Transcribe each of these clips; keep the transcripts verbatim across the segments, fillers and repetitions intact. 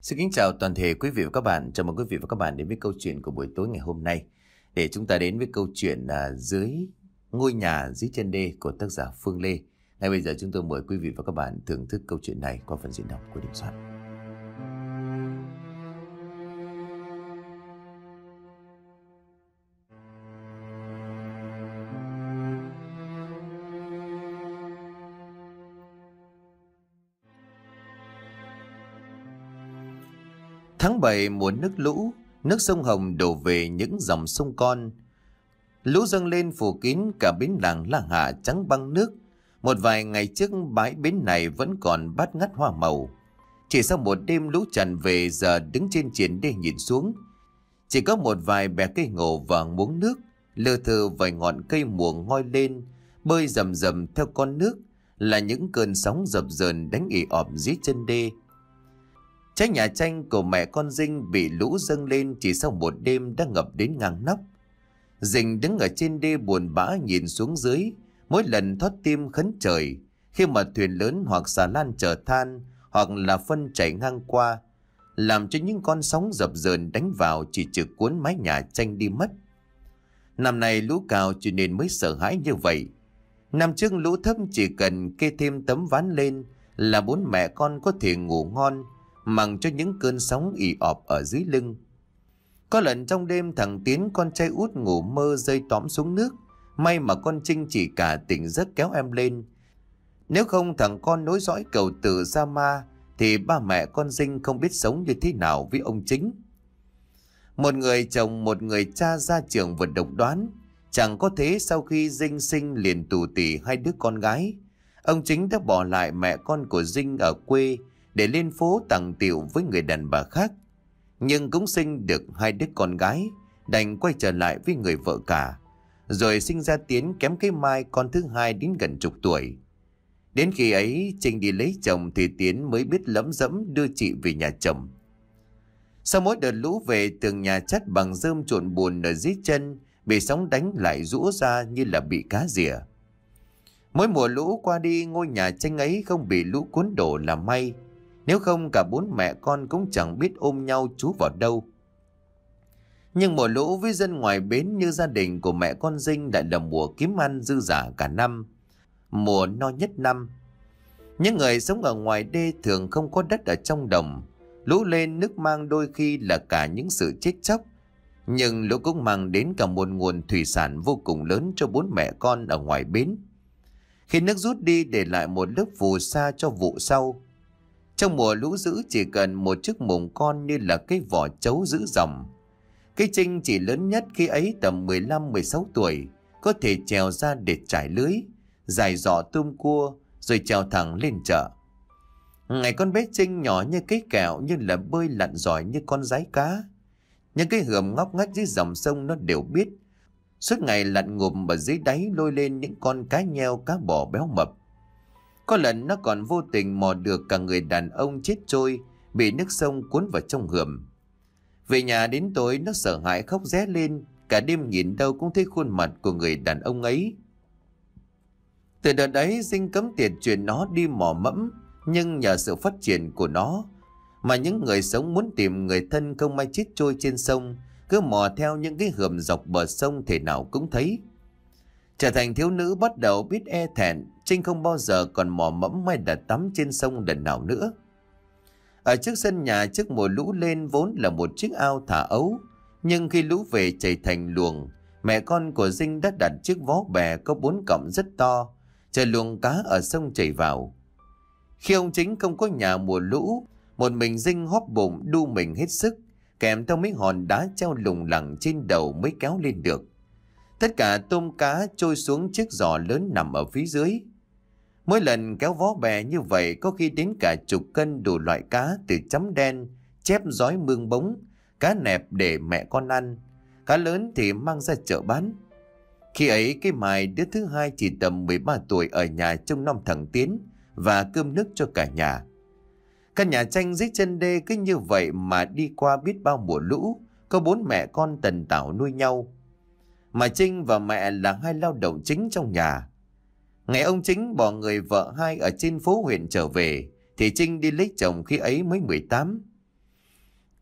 Xin kính chào toàn thể quý vị và các bạn. Chào mừng quý vị và các bạn đến với câu chuyện của buổi tối ngày hôm nay. Để chúng ta đến với câu chuyện à, dưới ngôi nhà dưới chân đê của tác giả Phương Lê. Ngay bây giờ chúng tôi mời quý vị và các bạn thưởng thức câu chuyện này qua phần diễn đọc của Đình Soạn. Tháng bảy mùa nước lũ, nước sông Hồng đổ về những dòng sông con. Lũ dâng lên phủ kín cả bến làng La Hạ trắng băng nước. Một vài ngày trước bãi bến này vẫn còn bát ngát hoa màu. Chỉ sau một đêm lũ tràn về, giờ đứng trên triển đê nhìn xuống, chỉ có một vài bè cây ngổ và muống nước, lơ thơ vài ngọn cây mùa ngoi lên, bơi rầm rầm theo con nước, là những cơn sóng dập dờn đánh ì ọp dưới chân đê. Trái nhà tranh của mẹ con Dinh bị lũ dâng lên chỉ sau một đêm đã ngập đến ngang nóc. Dinh đứng ở trên đê buồn bã nhìn xuống dưới, mỗi lần thót tim khấn trời khi mà thuyền lớn hoặc xà lan chở than hoặc là phân chảy ngang qua, làm cho những con sóng dập dờn đánh vào chỉ trực cuốn mái nhà tranh đi mất. Năm nay lũ cao cho nên mới sợ hãi như vậy. Năm trước lũ thấp chỉ cần kê thêm tấm ván lên là bốn mẹ con có thể ngủ ngon, mặc cho những cơn sóng ì ọp ở dưới lưng. Có lần trong đêm thằng Tiến con trai út ngủ mơ rơi tõm xuống nước, may mà con Trinh chỉ cả tỉnh giấc kéo em lên. Nếu không thằng con nối dõi cậu Tử ra ma thì ba mẹ con Dinh không biết sống như thế nào với ông Chính. Một người chồng một người cha ra trường vừa độc đoán, chẳng có thế sau khi Dinh sinh liền tù tì hai đứa con gái, ông Chính đã bỏ lại mẹ con của Dinh ở quê để lên phố tằng tiệu với người đàn bà khác. Nhưng cũng sinh được hai đứa con gái, đành quay trở lại với người vợ cả, rồi sinh ra Tiến kém cái Mai con thứ hai đến gần chục tuổi. Đến khi ấy Trinh đi lấy chồng thì Tiến mới biết lấm dẫm đưa chị về nhà chồng. Sau mỗi đợt lũ về, tường nhà chắt bằng rơm trộn bùn ở dưới chân bị sóng đánh lại rũ ra như là bị cá rỉa. Mỗi mùa lũ qua đi, ngôi nhà tranh ấy không bị lũ cuốn đổ là may, nếu không cả bốn mẹ con cũng chẳng biết ôm nhau trú vào đâu. Nhưng mùa lũ với dân ngoài bến như gia đình của mẹ con Dinh lại là mùa kiếm ăn dư dả cả năm, mùa no nhất năm. Những người sống ở ngoài đê thường không có đất ở trong đồng, lũ lên nước mang đôi khi là cả những sự chết chóc, nhưng lũ cũng mang đến cả một nguồn thủy sản vô cùng lớn cho bốn mẹ con ở ngoài bến. Khi nước rút đi để lại một lớp phù sa cho vụ sau. Trong mùa lũ dữ chỉ cần một chiếc mùng con như là cái vỏ trấu giữ dòng. Cái Trinh chỉ lớn nhất khi ấy tầm mười lăm mười sáu tuổi, có thể trèo ra để trải lưới, dài giỏ tôm cua rồi trèo thẳng lên chợ. Ngày con bé Trinh nhỏ như cái kẹo nhưng là bơi lặn giỏi như con dái cá. Những cái hườm ngóc ngách dưới dòng sông nó đều biết, suốt ngày lặn ngụm ở dưới đáy lôi lên những con cá nheo cá bò béo mập. Có lần nó còn vô tình mò được cả người đàn ông chết trôi bị nước sông cuốn vào trong hườm. Về nhà đến tối nó sợ hãi khóc ré lên, cả đêm nhìn đâu cũng thấy khuôn mặt của người đàn ông ấy. Từ đợt ấy Dinh cấm tiệt chuyện nó đi mò mẫm, nhưng nhờ sự phát triển của nó mà những người sống muốn tìm người thân không may chết trôi trên sông cứ mò theo những cái hườm dọc bờ sông thể nào cũng thấy. Trở thành thiếu nữ bắt đầu biết e thẹn, Trinh không bao giờ còn mò mẫm hay đặt tắm trên sông lần nào nữa. Ở trước sân nhà trước mùa lũ lên vốn là một chiếc ao thả ấu, nhưng khi lũ về chảy thành luồng, mẹ con của Dinh đã đặt chiếc vó bè có bốn cọng rất to, chờ luồng cá ở sông chảy vào. Khi ông Chính không có nhà mùa lũ, một mình Dinh hóp bụng đu mình hết sức, kèm theo mấy hòn đá treo lủng lẳng trên đầu mới kéo lên được. Tất cả tôm cá trôi xuống chiếc giỏ lớn nằm ở phía dưới. Mỗi lần kéo vó bè như vậy có khi đến cả chục cân đủ loại cá, từ chấm đen, chép giói mương bống, cá nẹp để mẹ con ăn, cá lớn thì mang ra chợ bán. Khi ấy cái Mai đứa thứ hai chỉ tầm mười ba tuổi ở nhà trông nom thằng Tiến và cơm nước cho cả nhà. Căn nhà tranh dưới chân đê cứ như vậy mà đi qua biết bao mùa lũ, có bốn mẹ con tần tảo nuôi nhau. Mà Trinh và mẹ là hai lao động chính trong nhà. Ngày ông Chính bỏ người vợ hai ở trên phố huyện trở về thì Trinh đi lấy chồng khi ấy mới mười tám.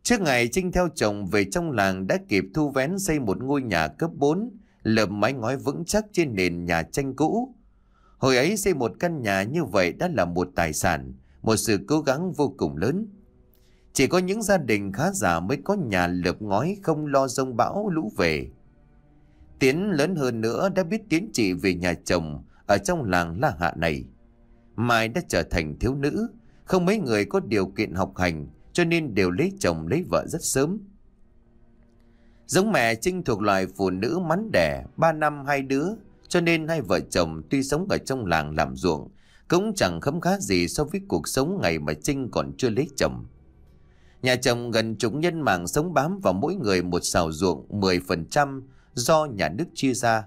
Trước ngày Trinh theo chồng về trong làng đã kịp thu vén xây một ngôi nhà cấp bốn, lợp mái ngói vững chắc trên nền nhà tranh cũ. Hồi ấy xây một căn nhà như vậy đã là một tài sản, một sự cố gắng vô cùng lớn. Chỉ có những gia đình khá giả mới có nhà lợp ngói không lo giông bão lũ về. Tiến lớn hơn nữa đã biết tiến chị về nhà chồng ở trong làng La Hạ này. Mai đã trở thành thiếu nữ, không mấy người có điều kiện học hành, cho nên đều lấy chồng lấy vợ rất sớm. Giống mẹ Trinh thuộc loại phụ nữ mắn đẻ, ba năm hai đứa, cho nên hai vợ chồng tuy sống ở trong làng làm ruộng, cũng chẳng khấm khá gì so với cuộc sống ngày mà Trinh còn chưa lấy chồng. Nhà chồng gần chục nhân màng sống bám vào mỗi người một sào ruộng mười phần trăm do nhà nước chia ra.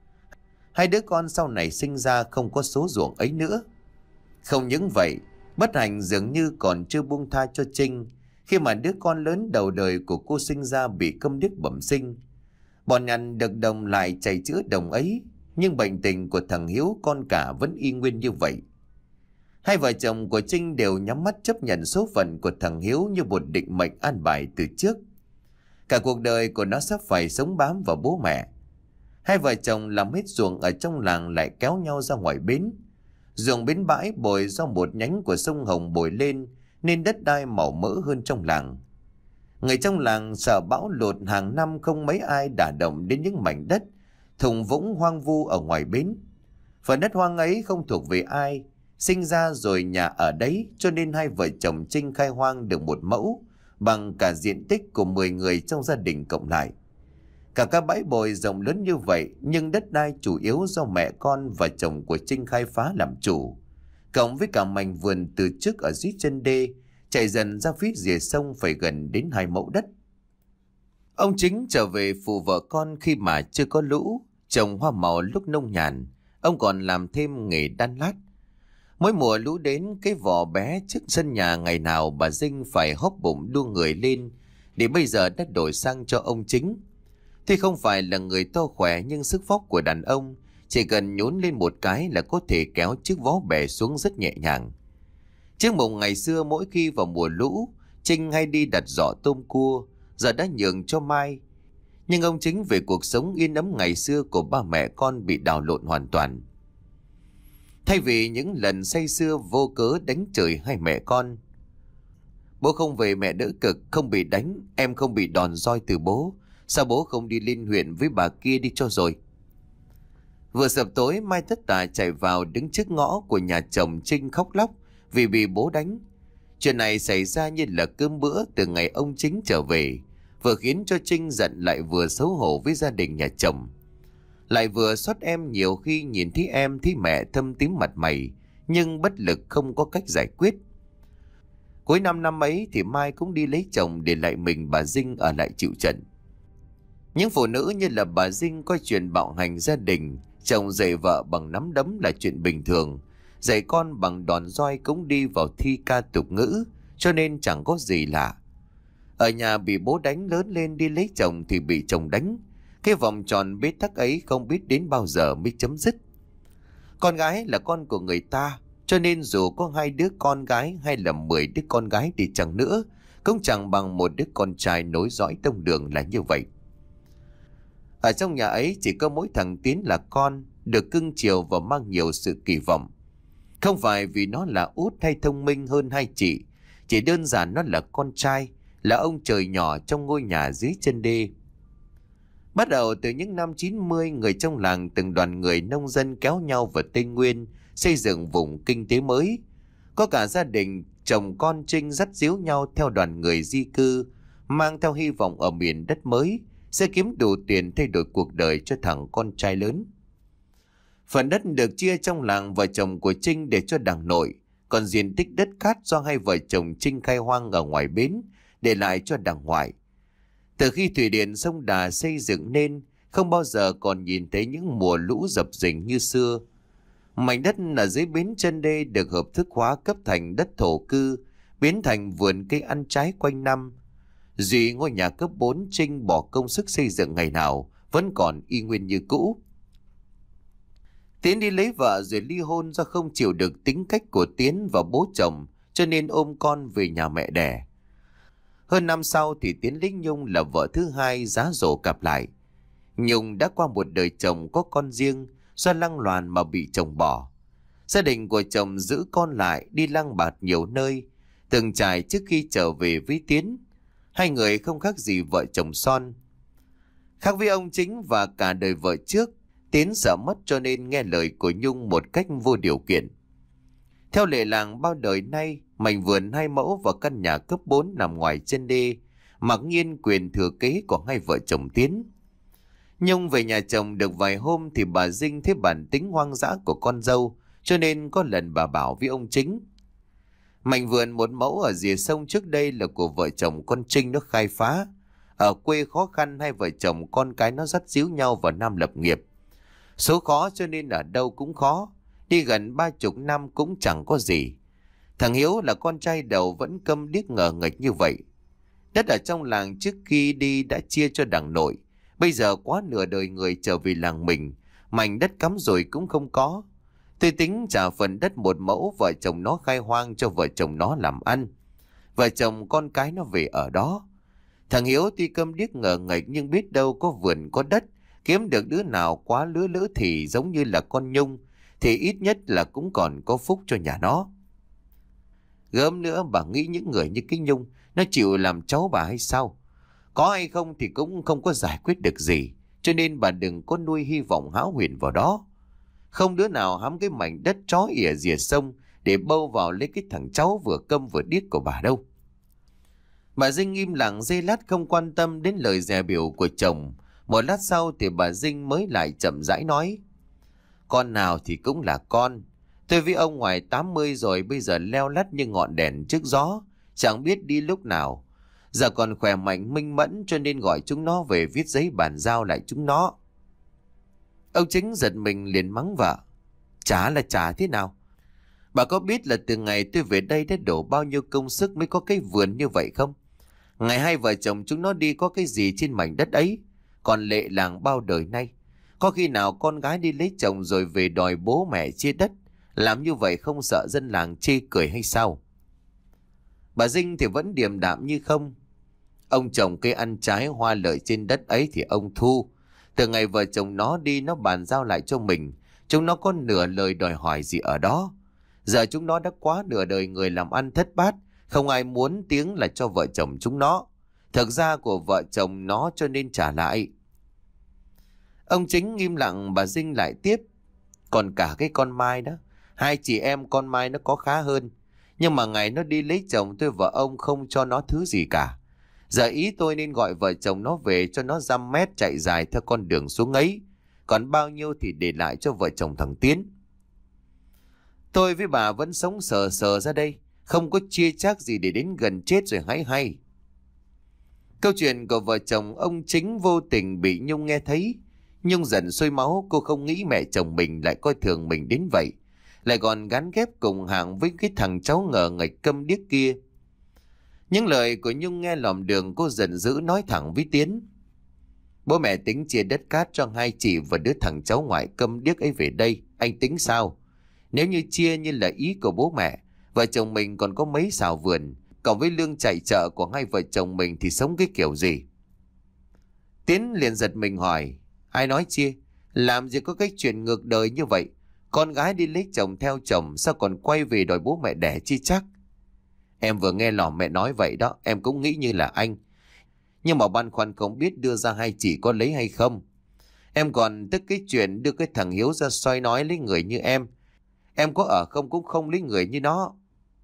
Hai đứa con sau này sinh ra không có số ruộng ấy nữa. Không những vậy, bất hạnh dường như còn chưa buông tha cho Trinh khi mà đứa con lớn đầu đời của cô sinh ra bị câm điếc bẩm sinh. Bọn nhằn được đồng lại chạy chữa đồng ấy, nhưng bệnh tình của thằng Hiếu con cả vẫn y nguyên như vậy. Hai vợ chồng của Trinh đều nhắm mắt chấp nhận số phận của thằng Hiếu như một định mệnh an bài từ trước. Cả cuộc đời của nó sắp phải sống bám vào bố mẹ. Hai vợ chồng làm hết ruộng ở trong làng lại kéo nhau ra ngoài bến. Ruộng bến bãi bồi do một nhánh của sông Hồng bồi lên nên đất đai màu mỡ hơn trong làng. Người trong làng sợ bão lụt hàng năm không mấy ai đả động đến những mảnh đất thùng vũng hoang vu ở ngoài bến. Phần đất hoang ấy không thuộc về ai, sinh ra rồi nhà ở đấy, cho nên hai vợ chồng Trinh khai hoang được một mẫu bằng cả diện tích của mười người trong gia đình cộng lại. Cả các bãi bồi rộng lớn như vậy, nhưng đất đai chủ yếu do mẹ con và chồng của Trinh khai phá làm chủ, cộng với cả mảnh vườn từ trước ở dưới chân đê chạy dần ra phía rìa sông phải gần đến hai mẫu đất. Ông Chính trở về phụ vợ con khi mà chưa có lũ, trồng hoa màu lúc nông nhàn. Ông còn làm thêm nghề đan lát. Mỗi mùa lũ đến, cái vỏ bé trước sân nhà ngày nào bà Dinh phải hốc bụng đua người lên, để bây giờ đã đổi sang cho ông Chính. Tuy không phải là người to khỏe, nhưng sức vóc của đàn ông chỉ cần nhún lên một cái là có thể kéo chiếc vó bè xuống rất nhẹ nhàng. Trước mộng ngày xưa, mỗi khi vào mùa lũ, Trinh hay đi đặt giỏ tôm cua, giờ đã nhường cho Mai. Nhưng ông Chính về cuộc sống yên ấm ngày xưa của ba mẹ con bị đảo lộn hoàn toàn. Thay vì những lần say sưa vô cớ đánh chửi hai mẹ con: "Bố không về mẹ đỡ cực, không bị đánh, em không bị đòn roi từ bố. Sao bố không đi lên huyện với bà kia đi cho rồi?" Vừa sập tối, Mai tất tả chạy vào đứng trước ngõ của nhà chồng Trinh khóc lóc vì bị bố đánh. Chuyện này xảy ra như là cơm bữa từ ngày ông Chính trở về, vừa khiến cho Trinh giận lại vừa xấu hổ với gia đình nhà chồng. Lại vừa xót em, nhiều khi nhìn thấy em thấy mẹ thâm tím mặt mày, nhưng bất lực không có cách giải quyết. Cuối năm năm ấy thì Mai cũng đi lấy chồng, để lại mình bà Dinh ở lại chịu trận. Những phụ nữ như là bà Dinh coi chuyện bạo hành gia đình, chồng dạy vợ bằng nắm đấm là chuyện bình thường, dạy con bằng đòn roi cũng đi vào thi ca tục ngữ, cho nên chẳng có gì lạ. Ở nhà bị bố đánh, lớn lên đi lấy chồng thì bị chồng đánh. Cái vòng tròn bế tắc ấy không biết đến bao giờ mới chấm dứt. Con gái là con của người ta, cho nên dù có hai đứa con gái hay là mười đứa con gái đi chăng nữa, cũng chẳng bằng một đứa con trai nối dõi tông đường là như vậy. Ở trong nhà ấy chỉ có mỗi thằng Tiến là con, được cưng chiều và mang nhiều sự kỳ vọng. Không phải vì nó là út hay thông minh hơn hai chị, chỉ đơn giản nó là con trai, là ông trời nhỏ trong ngôi nhà dưới chân đê. Bắt đầu từ những năm chín mươi, người trong làng từng đoàn người nông dân kéo nhau vào Tây Nguyên xây dựng vùng kinh tế mới. Có cả gia đình chồng con Trinh dắt díu nhau theo đoàn người di cư, mang theo hy vọng ở miền đất mới sẽ kiếm đủ tiền thay đổi cuộc đời cho thằng con trai lớn. Phần đất được chia trong làng vợ chồng của Trinh để cho đàng nội, còn diện tích đất cát do hai vợ chồng Trinh khai hoang ở ngoài bến để lại cho đàng ngoại. Từ khi thủy điện sông Đà xây dựng nên, không bao giờ còn nhìn thấy những mùa lũ dập dình như xưa. Mảnh đất ở dưới bến chân đê được hợp thức hóa cấp thành đất thổ cư, biến thành vườn cây ăn trái quanh năm. Duy ngôi nhà cấp bốn Trinh bỏ công sức xây dựng ngày nào vẫn còn y nguyên như cũ. Tiến đi lấy vợ rồi ly hôn do không chịu được tính cách của Tiến và bố chồng, cho nên ôm con về nhà mẹ đẻ. Hơn năm sau thì Tiến lấy Nhung là vợ thứ hai giá rổ cặp lại. Nhung đã qua một đời chồng có con riêng, do lăng loàn mà bị chồng bỏ. Gia đình của chồng giữ con lại đi lăng bạt nhiều nơi, từng trải trước khi trở về với Tiến. Hai người không khác gì vợ chồng son. Khác với ông Chính và cả đời vợ trước, Tiến sợ mất cho nên nghe lời của Nhung một cách vô điều kiện. Theo lệ làng bao đời nay, mảnh vườn hai mẫu và căn nhà cấp bốn nằm ngoài chân đê, mặc nhiên quyền thừa kế của hai vợ chồng Tiến. Nhung về nhà chồng được vài hôm thì bà Dinh thấy bản tính hoang dã của con dâu, cho nên có lần bà bảo với ông Chính. Mảnh vườn một mẫu ở rìa sông trước đây là của vợ chồng con Trinh nó khai phá. Ở quê khó khăn, hai vợ chồng con cái nó dắt díu nhau vào Nam lập nghiệp. Số khó cho nên ở đâu cũng khó, đi gần ba chục năm cũng chẳng có gì. Thằng Hiếu là con trai đầu vẫn câm điếc ngờ nghệch như vậy. Đất ở trong làng trước khi đi đã chia cho đằng nội, bây giờ quá nửa đời người trở về làng mình, mảnh đất cắm rồi cũng không có. Tôi tính trả phần đất một mẫu vợ chồng nó khai hoang cho vợ chồng nó làm ăn. Vợ chồng con cái nó về ở đó. Thằng Hiếu tuy câm điếc ngờ nghệch nhưng biết đâu có vườn có đất, kiếm được đứa nào quá lứa lỡ thì giống như là con Nhung, thì ít nhất là cũng còn có phúc cho nhà nó. Gớm nữa, bà nghĩ những người như cái Nhung nó chịu làm cháu bà hay sao? Có hay không thì cũng không có giải quyết được gì, cho nên bà đừng có nuôi hy vọng hão huyền vào đó. Không đứa nào hám cái mảnh đất chó ỉa rìa sông để bâu vào lấy cái thằng cháu vừa câm vừa điếc của bà đâu. Bà Dinh im lặng giây lát không quan tâm đến lời dè biểu của chồng. Một lát sau thì bà Dinh mới lại chậm rãi nói. Con nào thì cũng là con. Tôi với ông ngoài tám mươi rồi, bây giờ leo lắt như ngọn đèn trước gió, chẳng biết đi lúc nào. Giờ còn khỏe mạnh minh mẫn cho nên gọi chúng nó về viết giấy bàn giao lại chúng nó. Ông Chính giật mình liền mắng vợ. Chả là chả thế nào? Bà có biết là từ ngày tôi về đây đã đổ bao nhiêu công sức mới có cái vườn như vậy không? Ngày hai vợ chồng chúng nó đi có cái gì trên mảnh đất ấy? Còn lệ làng bao đời nay, có khi nào con gái đi lấy chồng rồi về đòi bố mẹ chia đất? Làm như vậy không sợ dân làng chê cười hay sao? Bà Dinh thì vẫn điềm đạm như không. Ông trồng cây ăn trái hoa lợi trên đất ấy thì ông thu. Từ ngày vợ chồng nó đi nó bàn giao lại cho mình, chúng nó có nửa lời đòi hỏi gì ở đó. Giờ chúng nó đã quá nửa đời người làm ăn thất bát, không ai muốn tiếng là cho vợ chồng chúng nó. Thực ra của vợ chồng nó cho nên trả lại. Ông Chính im lặng, bà Dinh lại tiếp. Còn cả cái con Mai đó, hai chị em con Mai nó có khá hơn. Nhưng mà ngày nó đi lấy chồng tôi vợ ông không cho nó thứ gì cả. Giờ ý tôi nên gọi vợ chồng nó về cho nó dăm mét chạy dài theo con đường xuống ấy. Còn bao nhiêu thì để lại cho vợ chồng thằng Tiến. Tôi với bà vẫn sống sờ sờ ra đây, không có chia chác gì để đến gần chết rồi hãy hay. Câu chuyện của vợ chồng ông Chính vô tình bị Nhung nghe thấy. Nhung dần sôi máu, cô không nghĩ mẹ chồng mình lại coi thường mình đến vậy, lại còn gắn ghép cùng hàng với cái thằng cháu ngờ nghệch câm điếc kia. Những lời của Nhung nghe lòm đường, cô giận dữ nói thẳng với Tiến. Bố mẹ tính chia đất cát cho hai chị và đứa thằng cháu ngoại câm điếc ấy về đây, anh tính sao? Nếu như chia như là ý của bố mẹ, vợ chồng mình còn có mấy xào vườn, cộng với lương chạy chợ của hai vợ chồng mình thì sống cái kiểu gì? Tiến liền giật mình hỏi, ai nói chia? Làm gì có cái chuyện ngược đời như vậy? Con gái đi lấy chồng theo chồng, sao còn quay về đòi bố mẹ đẻ chi chắc? Em vừa nghe lỏm mẹ nói vậy đó, em cũng nghĩ như là anh. Nhưng mà băn khoăn không biết đưa ra hai chị có lấy hay không. Em còn tức cái chuyện đưa cái thằng Hiếu ra soi nói lấy người như em. Em có ở không cũng không lấy người như nó.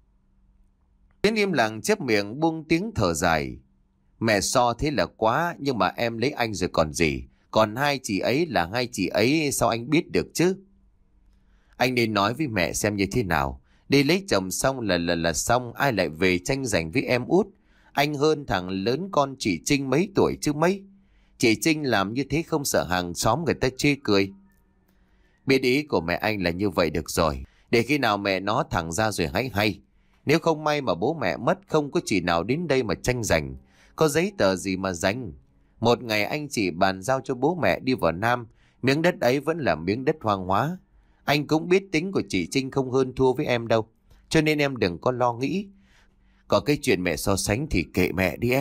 Tiến im lặng chép miệng buông tiếng thở dài. Mẹ so thế là quá, nhưng mà em lấy anh rồi còn gì. Còn hai chị ấy là hai chị ấy, sao anh biết được chứ? Anh nên nói với mẹ xem như thế nào. Đi lấy chồng xong là là là xong, ai lại về tranh giành với em út? Anh hơn thằng lớn con chị Trinh mấy tuổi chứ mấy. Chị Trinh làm như thế không sợ hàng xóm người ta chê cười. Biết ý của mẹ anh là như vậy được rồi. Để khi nào mẹ nó thẳng ra rồi hãy hay. Nếu không may mà bố mẹ mất, không có chị nào đến đây mà tranh giành. Có giấy tờ gì mà giành. Một ngày anh chị bàn giao cho bố mẹ đi vào Nam, miếng đất ấy vẫn là miếng đất hoang hóa. Anh cũng biết tính của chị Trinh không hơn thua với em đâu, cho nên em đừng có lo nghĩ. Có cái chuyện mẹ so sánh thì kệ mẹ đi em.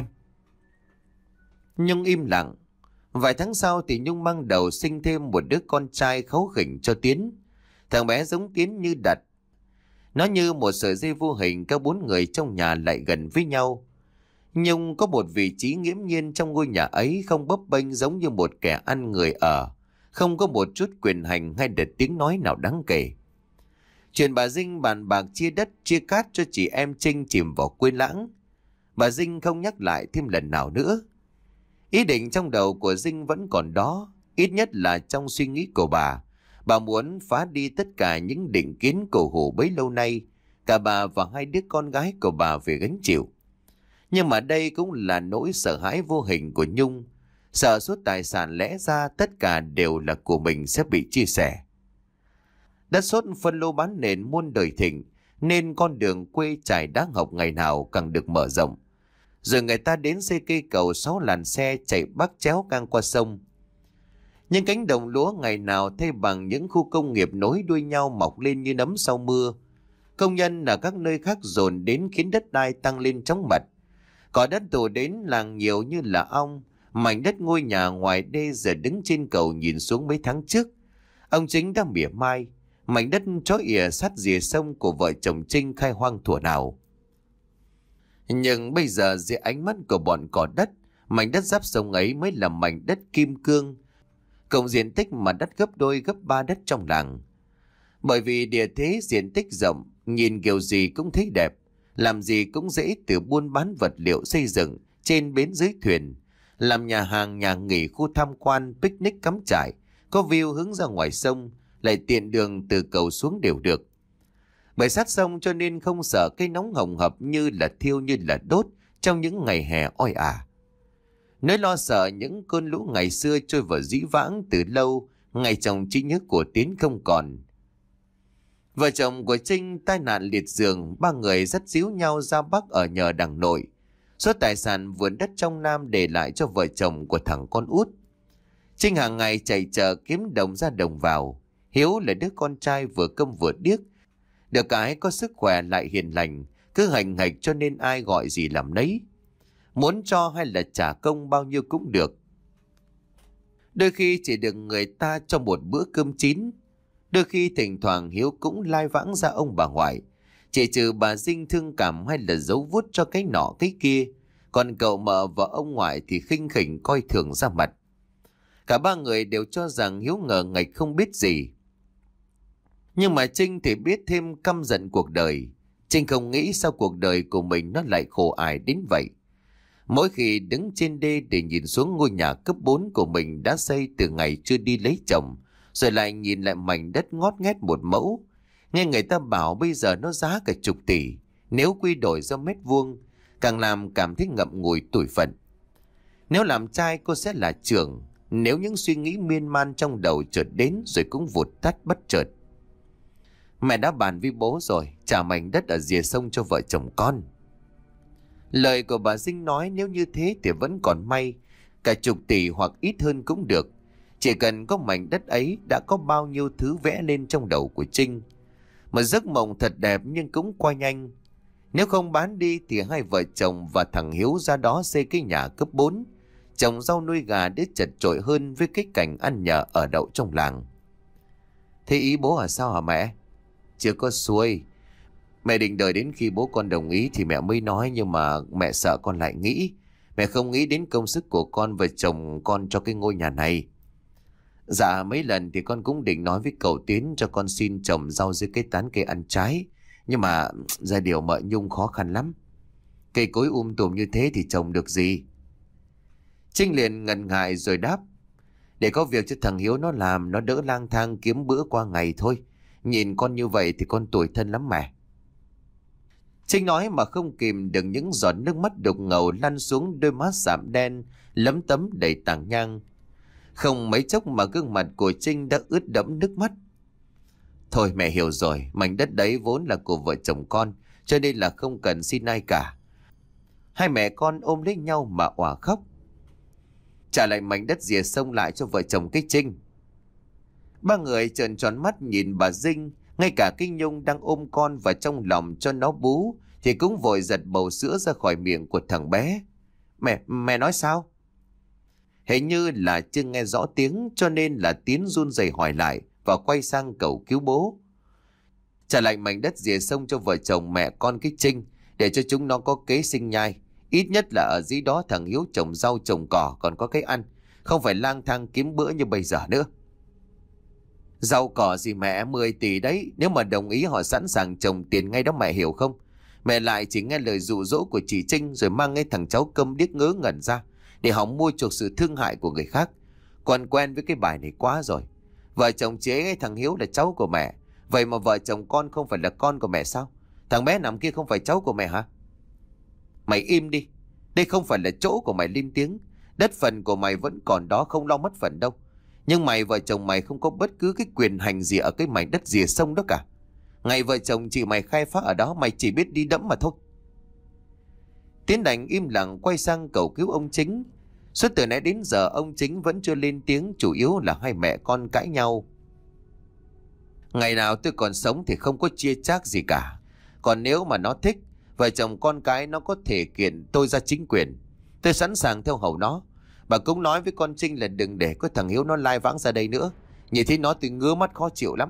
Nhung im lặng. Vài tháng sau thì Nhung mang đầu sinh thêm một đứa con trai kháu khỉnh cho Tiến. Thằng bé giống Tiến như đặt. Nó như một sợi dây vô hình, các bốn người trong nhà lại gần với nhau. Nhung có một vị trí nghiễm nhiên trong ngôi nhà ấy, không bấp bênh giống như một kẻ ăn người ở. Không có một chút quyền hành hay đợt tiếng nói nào đáng kể. Chuyện bà Dinh bàn bạc chia đất chia cát cho chị em Trinh chìm vào quên lãng. Bà Dinh không nhắc lại thêm lần nào nữa. Ý định trong đầu của Dinh vẫn còn đó, ít nhất là trong suy nghĩ của bà. Bà muốn phá đi tất cả những định kiến cổ hủ bấy lâu nay, cả bà và hai đứa con gái của bà về gánh chịu. Nhưng mà đây cũng là nỗi sợ hãi vô hình của Nhung, sợ suốt tài sản lẽ ra tất cả đều là của mình sẽ bị chia sẻ. Đất sốt phân lô bán nền muôn đời thịnh, nên con đường quê trải đá ngọc ngày nào càng được mở rộng. Rồi người ta đến xây cây cầu sáu làn xe chạy bắc chéo ngang qua sông. Những cánh đồng lúa ngày nào thay bằng những khu công nghiệp nối đuôi nhau mọc lên như nấm sau mưa. Công nhân ở các nơi khác dồn đến khiến đất đai tăng lên chóng mặt. Có đất đổ đến làng nhiều như là ong. Mảnh đất ngôi nhà ngoài đê giờ đứng trên cầu nhìn xuống mấy tháng trước. Ông Chính đã mỉa mai. Mảnh đất chó ỉa sát rìa sông của vợ chồng Trinh khai hoang thuở nào. Nhưng bây giờ dưới ánh mắt của bọn cỏ đất, mảnh đất giáp sông ấy mới là mảnh đất kim cương, cộng diện tích mà đất gấp đôi gấp ba đất trong làng. Bởi vì địa thế diện tích rộng, nhìn kiểu gì cũng thấy đẹp, làm gì cũng dễ, từ buôn bán vật liệu xây dựng, trên bến dưới thuyền, làm nhà hàng, nhà nghỉ, khu tham quan, picnic cắm trại, có view hướng ra ngoài sông, lại tiện đường từ cầu xuống đều được. Bởi sát sông cho nên không sợ cái nóng hồng hập như là thiêu như là đốt trong những ngày hè oi ả. Nỗi lo sợ những cơn lũ ngày xưa trôi vào dĩ vãng từ lâu, ngày chồng trí nhớ của Tiến không còn. Vợ chồng của Trinh tai nạn liệt giường, ba người dắt díu nhau ra Bắc ở nhờ đằng nội. Số tài sản vườn đất trong Nam để lại cho vợ chồng của thằng con út. Trinh hàng ngày chạy chợ kiếm đồng ra đồng vào. Hiếu là đứa con trai vừa câm vừa điếc, được cái có sức khỏe lại hiền lành, cứ hành hạch cho nên ai gọi gì làm nấy. Muốn cho hay là trả công bao nhiêu cũng được. Đôi khi chỉ được người ta cho một bữa cơm chín. Đôi khi thỉnh thoảng Hiếu cũng lai vãng ra ông bà ngoại. Chỉ trừ bà Dinh thương cảm hay là giấu vuốt cho cái nọ cái kia. Còn cậu mợ và ông ngoại thì khinh khỉnh coi thường ra mặt. Cả ba người đều cho rằng Hiếu ngờ nghệch không biết gì. Nhưng mà Trinh thì biết thêm căm giận cuộc đời. Trinh không nghĩ sao cuộc đời của mình nó lại khổ ải đến vậy. Mỗi khi đứng trên đê để nhìn xuống ngôi nhà cấp bốn của mình đã xây từ ngày chưa đi lấy chồng, rồi lại nhìn lại mảnh đất ngót nghét một mẫu. Nghe người ta bảo bây giờ nó giá cả chục tỷ, nếu quy đổi ra mét vuông, càng làm cảm thấy ngậm ngùi tủi phận. Nếu làm trai cô sẽ là trưởng, nếu những suy nghĩ miên man trong đầu chợt đến rồi cũng vụt tắt bất chợt. Mẹ đã bàn với bố rồi, trả mảnh đất ở rìa sông cho vợ chồng con. Lời của bà Dinh nói nếu như thế thì vẫn còn may, cả chục tỷ hoặc ít hơn cũng được. Chỉ cần có mảnh đất ấy đã có bao nhiêu thứ vẽ lên trong đầu của Trinh. Một giấc mộng thật đẹp nhưng cũng qua nhanh. Nếu không bán đi thì hai vợ chồng và thằng Hiếu ra đó xây cái nhà cấp bốn, trồng rau nuôi gà để chật chội hơn với cái cảnh ăn nhờ ở đậu trong làng. Thế ý bố là sao hả mẹ? Chưa có xuôi. Mẹ định đợi đến khi bố con đồng ý thì mẹ mới nói, nhưng mà mẹ sợ con lại nghĩ. Mẹ không nghĩ đến công sức của con và chồng con cho cái ngôi nhà này. Dạ mấy lần thì con cũng định nói với cậu Tiến cho con xin trồng rau dưới cái tán cây ăn trái. Nhưng mà ra điều mợ Nhung khó khăn lắm. Cây cối um tùm như thế thì trồng được gì? Trinh liền ngần ngại rồi đáp. Để có việc cho thằng Hiếu nó làm, nó đỡ lang thang kiếm bữa qua ngày thôi. Nhìn con như vậy thì con tủi thân lắm mẹ. Trinh nói mà không kìm được những giọt nước mắt đục ngầu lăn xuống đôi má sạm đen, lấm tấm đầy tảng nhang. Không mấy chốc mà gương mặt của Trinh đã ướt đẫm nước mắt. Thôi mẹ hiểu rồi, mảnh đất đấy vốn là của vợ chồng con, cho nên là không cần xin ai cả. Hai mẹ con ôm lấy nhau mà òa khóc. Trả lại mảnh đất rìa sông lại cho vợ chồng cái Trinh. Ba người trợn tròn mắt nhìn bà Dinh. Ngay cả cái Nhung đang ôm con vào trong lòng cho nó bú thì cũng vội giật bầu sữa ra khỏi miệng của thằng bé. Mẹ, mẹ nói sao? Hình như là chưa nghe rõ tiếng cho nên là Tiến run rẩy hỏi lại và quay sang cầu cứu bố. Trả lại mảnh đất rìa sông cho vợ chồng mẹ con cái Trinh để cho chúng nó có kế sinh nhai. Ít nhất là ở dưới đó thằng Hiếu trồng rau trồng cỏ còn có cái ăn, không phải lang thang kiếm bữa như bây giờ nữa. Rau cỏ gì mẹ, mười tỷ đấy, nếu mà đồng ý họ sẵn sàng trồng tiền ngay đó mẹ hiểu không? Mẹ lại chỉ nghe lời dụ dỗ của chị Trinh rồi mang ngay thằng cháu câm điếc ngớ ngẩn ra để hòng mua chuộc sự thương hại của người khác. Còn quen với cái bài này quá rồi. Vợ chồng chị ấy thằng Hiếu là cháu của mẹ, vậy mà vợ chồng con không phải là con của mẹ sao? Thằng bé nằm kia không phải cháu của mẹ hả? Mày im đi, đây không phải là chỗ của mày lên tiếng. Đất phần của mày vẫn còn đó, không lo mất phần đâu. Nhưng mày vợ chồng mày không có bất cứ cái quyền hành gì ở cái mảnh đất rìa sông đó cả. Ngày vợ chồng chị mày khai phá ở đó, mày chỉ biết đi đẫm mà thôi. Tiến đành im lặng quay sang cầu cứu ông Chính. Suốt từ nãy đến giờ ông Chính vẫn chưa lên tiếng, chủ yếu là hai mẹ con cãi nhau. Ngày nào tôi còn sống thì không có chia chác gì cả. Còn nếu mà nó thích, vợ chồng con cái nó có thể kiện tôi ra chính quyền. Tôi sẵn sàng theo hầu nó. Bà cũng nói với con Trinh là đừng để có thằng Hiếu nó lai vãng ra đây nữa. Nhìn thấy nó tôi ngứa mắt khó chịu lắm.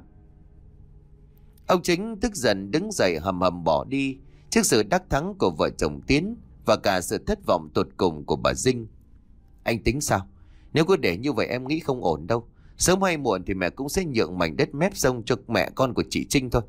Ông Chính tức giận đứng dậy hầm hầm bỏ đi trước sự đắc thắng của vợ chồng Tiến và cả sự thất vọng tột cùng của bà Dinh. Anh tính sao? Nếu cứ để như vậy em nghĩ không ổn đâu. Sớm hay muộn thì mẹ cũng sẽ nhượng mảnh đất mép sông cho mẹ con của chị Trinh thôi.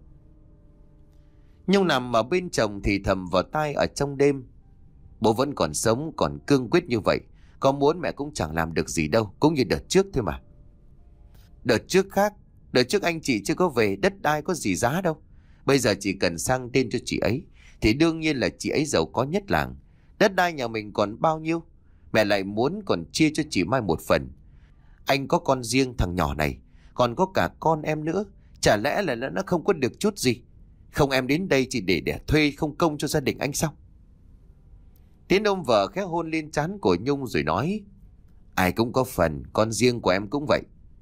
Nhung nằm ở bên chồng thì thầm vào tai ở trong đêm. Bố vẫn còn sống, còn cương quyết như vậy. Có muốn mẹ cũng chẳng làm được gì đâu, cũng như đợt trước thôi mà. Đợt trước khác, đợt trước anh chị chưa có về, đất đai có gì giá đâu. Bây giờ chỉ cần sang tên cho chị ấy thì đương nhiên là chị ấy giàu có nhất làng. Đất đai nhà mình còn bao nhiêu, mẹ lại muốn còn chia cho chị Mai một phần. Anh có con riêng thằng nhỏ này, còn có cả con em nữa. Chả lẽ là nó không có được chút gì? Không, em đến đây chỉ để để thuê không công cho gia đình anh sao? Tiến ôm vợ khẽ hôn lên trán của Nhung rồi nói: Ai cũng có phần, con riêng của em cũng vậy.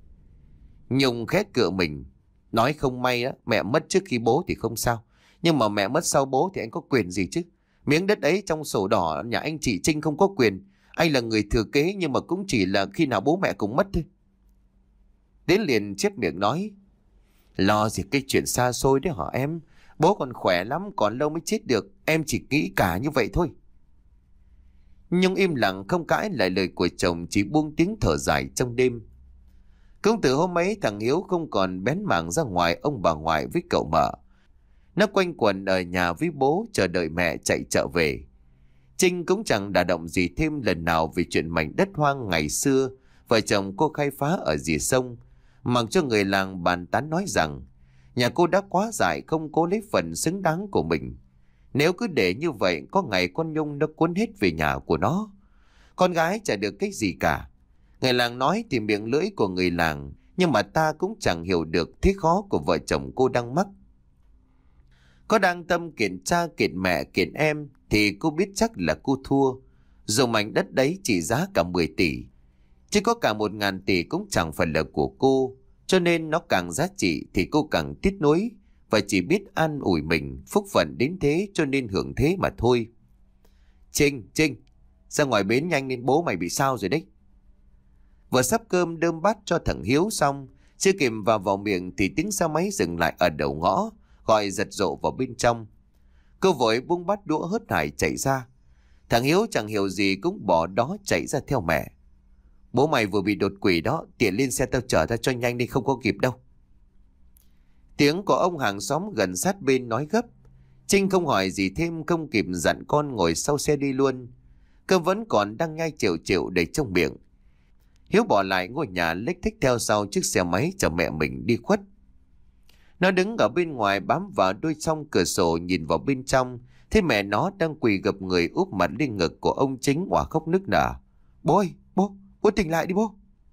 Nhung khẽ cựa mình, nói không may á, mẹ mất trước khi bố thì không sao. Nhưng mà mẹ mất sau bố thì anh có quyền gì chứ? Miếng đất ấy trong sổ đỏ nhà anh chị Trinh không có quyền. Anh là người thừa kế nhưng mà cũng chỉ là khi nào bố mẹ cùng mất thôi. Đến liền chép miệng nói: Lo gì cái chuyện xa xôi đấy hả em? Bố còn khỏe lắm, còn lâu mới chết được. Em chỉ nghĩ cả như vậy thôi. Nhung im lặng không cãi lại lời của chồng, chỉ buông tiếng thở dài trong đêm. Cũng từ hôm ấy thằng Hiếu không còn bén mảng ra ngoài ông bà ngoại với cậu mợ. Nó quanh quẩn ở nhà với bố chờ đợi mẹ chạy trở về. Trinh cũng chẳng đả động gì thêm lần nào vì chuyện mảnh đất hoang ngày xưa vợ chồng cô khai phá ở rìa sông, mặc cho người làng bàn tán nói rằng nhà cô đã quá dại không cố lấy phần xứng đáng của mình. Nếu cứ để như vậy có ngày con Nhung nó cuốn hết về nhà của nó. Con gái chả được cái gì cả. Người làng nói thì miệng lưỡi của người làng, nhưng mà ta cũng chẳng hiểu được thế khó của vợ chồng cô đang mắc. Có đang tâm kiện cha kiện mẹ kiện em thì cô biết chắc là cô thua. Dù mảnh đất đấy chỉ giá cả mười tỷ, chứ có cả một ngàn tỷ cũng chẳng phải là của cô. Cho nên nó càng giá trị thì cô càng tiếc nuối và chỉ biết an ủi mình phúc phận đến thế cho nên hưởng thế mà thôi. Trinh, Trinh, ra ngoài bến nhanh lên, bố mày bị sao rồi đấy. Vừa sắp cơm đơm bát cho thằng Hiếu xong, chưa kịp vào vào miệng thì tiếng xe máy dừng lại ở đầu ngõ, gọi giật dộ vào bên trong. Cô vội buông bát đũa hớt hải chạy ra. Thằng Hiếu chẳng hiểu gì cũng bỏ đó chạy ra theo mẹ. Bố mày vừa bị đột quỵ đó, tiện lên xe tao chở ra cho nhanh đi, không có kịp đâu. Tiếng của ông hàng xóm gần sát bên nói gấp. Trinh không hỏi gì thêm, không kịp dặn con ngồi sau xe đi luôn. Cơm vẫn còn đang nhai chịu chịu đầy trong miệng. Hiếu bỏ lại ngôi nhà lếch thếch theo sau chiếc xe máy chở mẹ mình đi khuất. Nó đứng ở bên ngoài bám vào đôi song cửa sổ nhìn vào bên trong, thấy mẹ nó đang quỳ gập người úp mặt lên ngực của ông Chính òa khóc nức nở. Bố ơi, bố, bố tỉnh lại đi bố.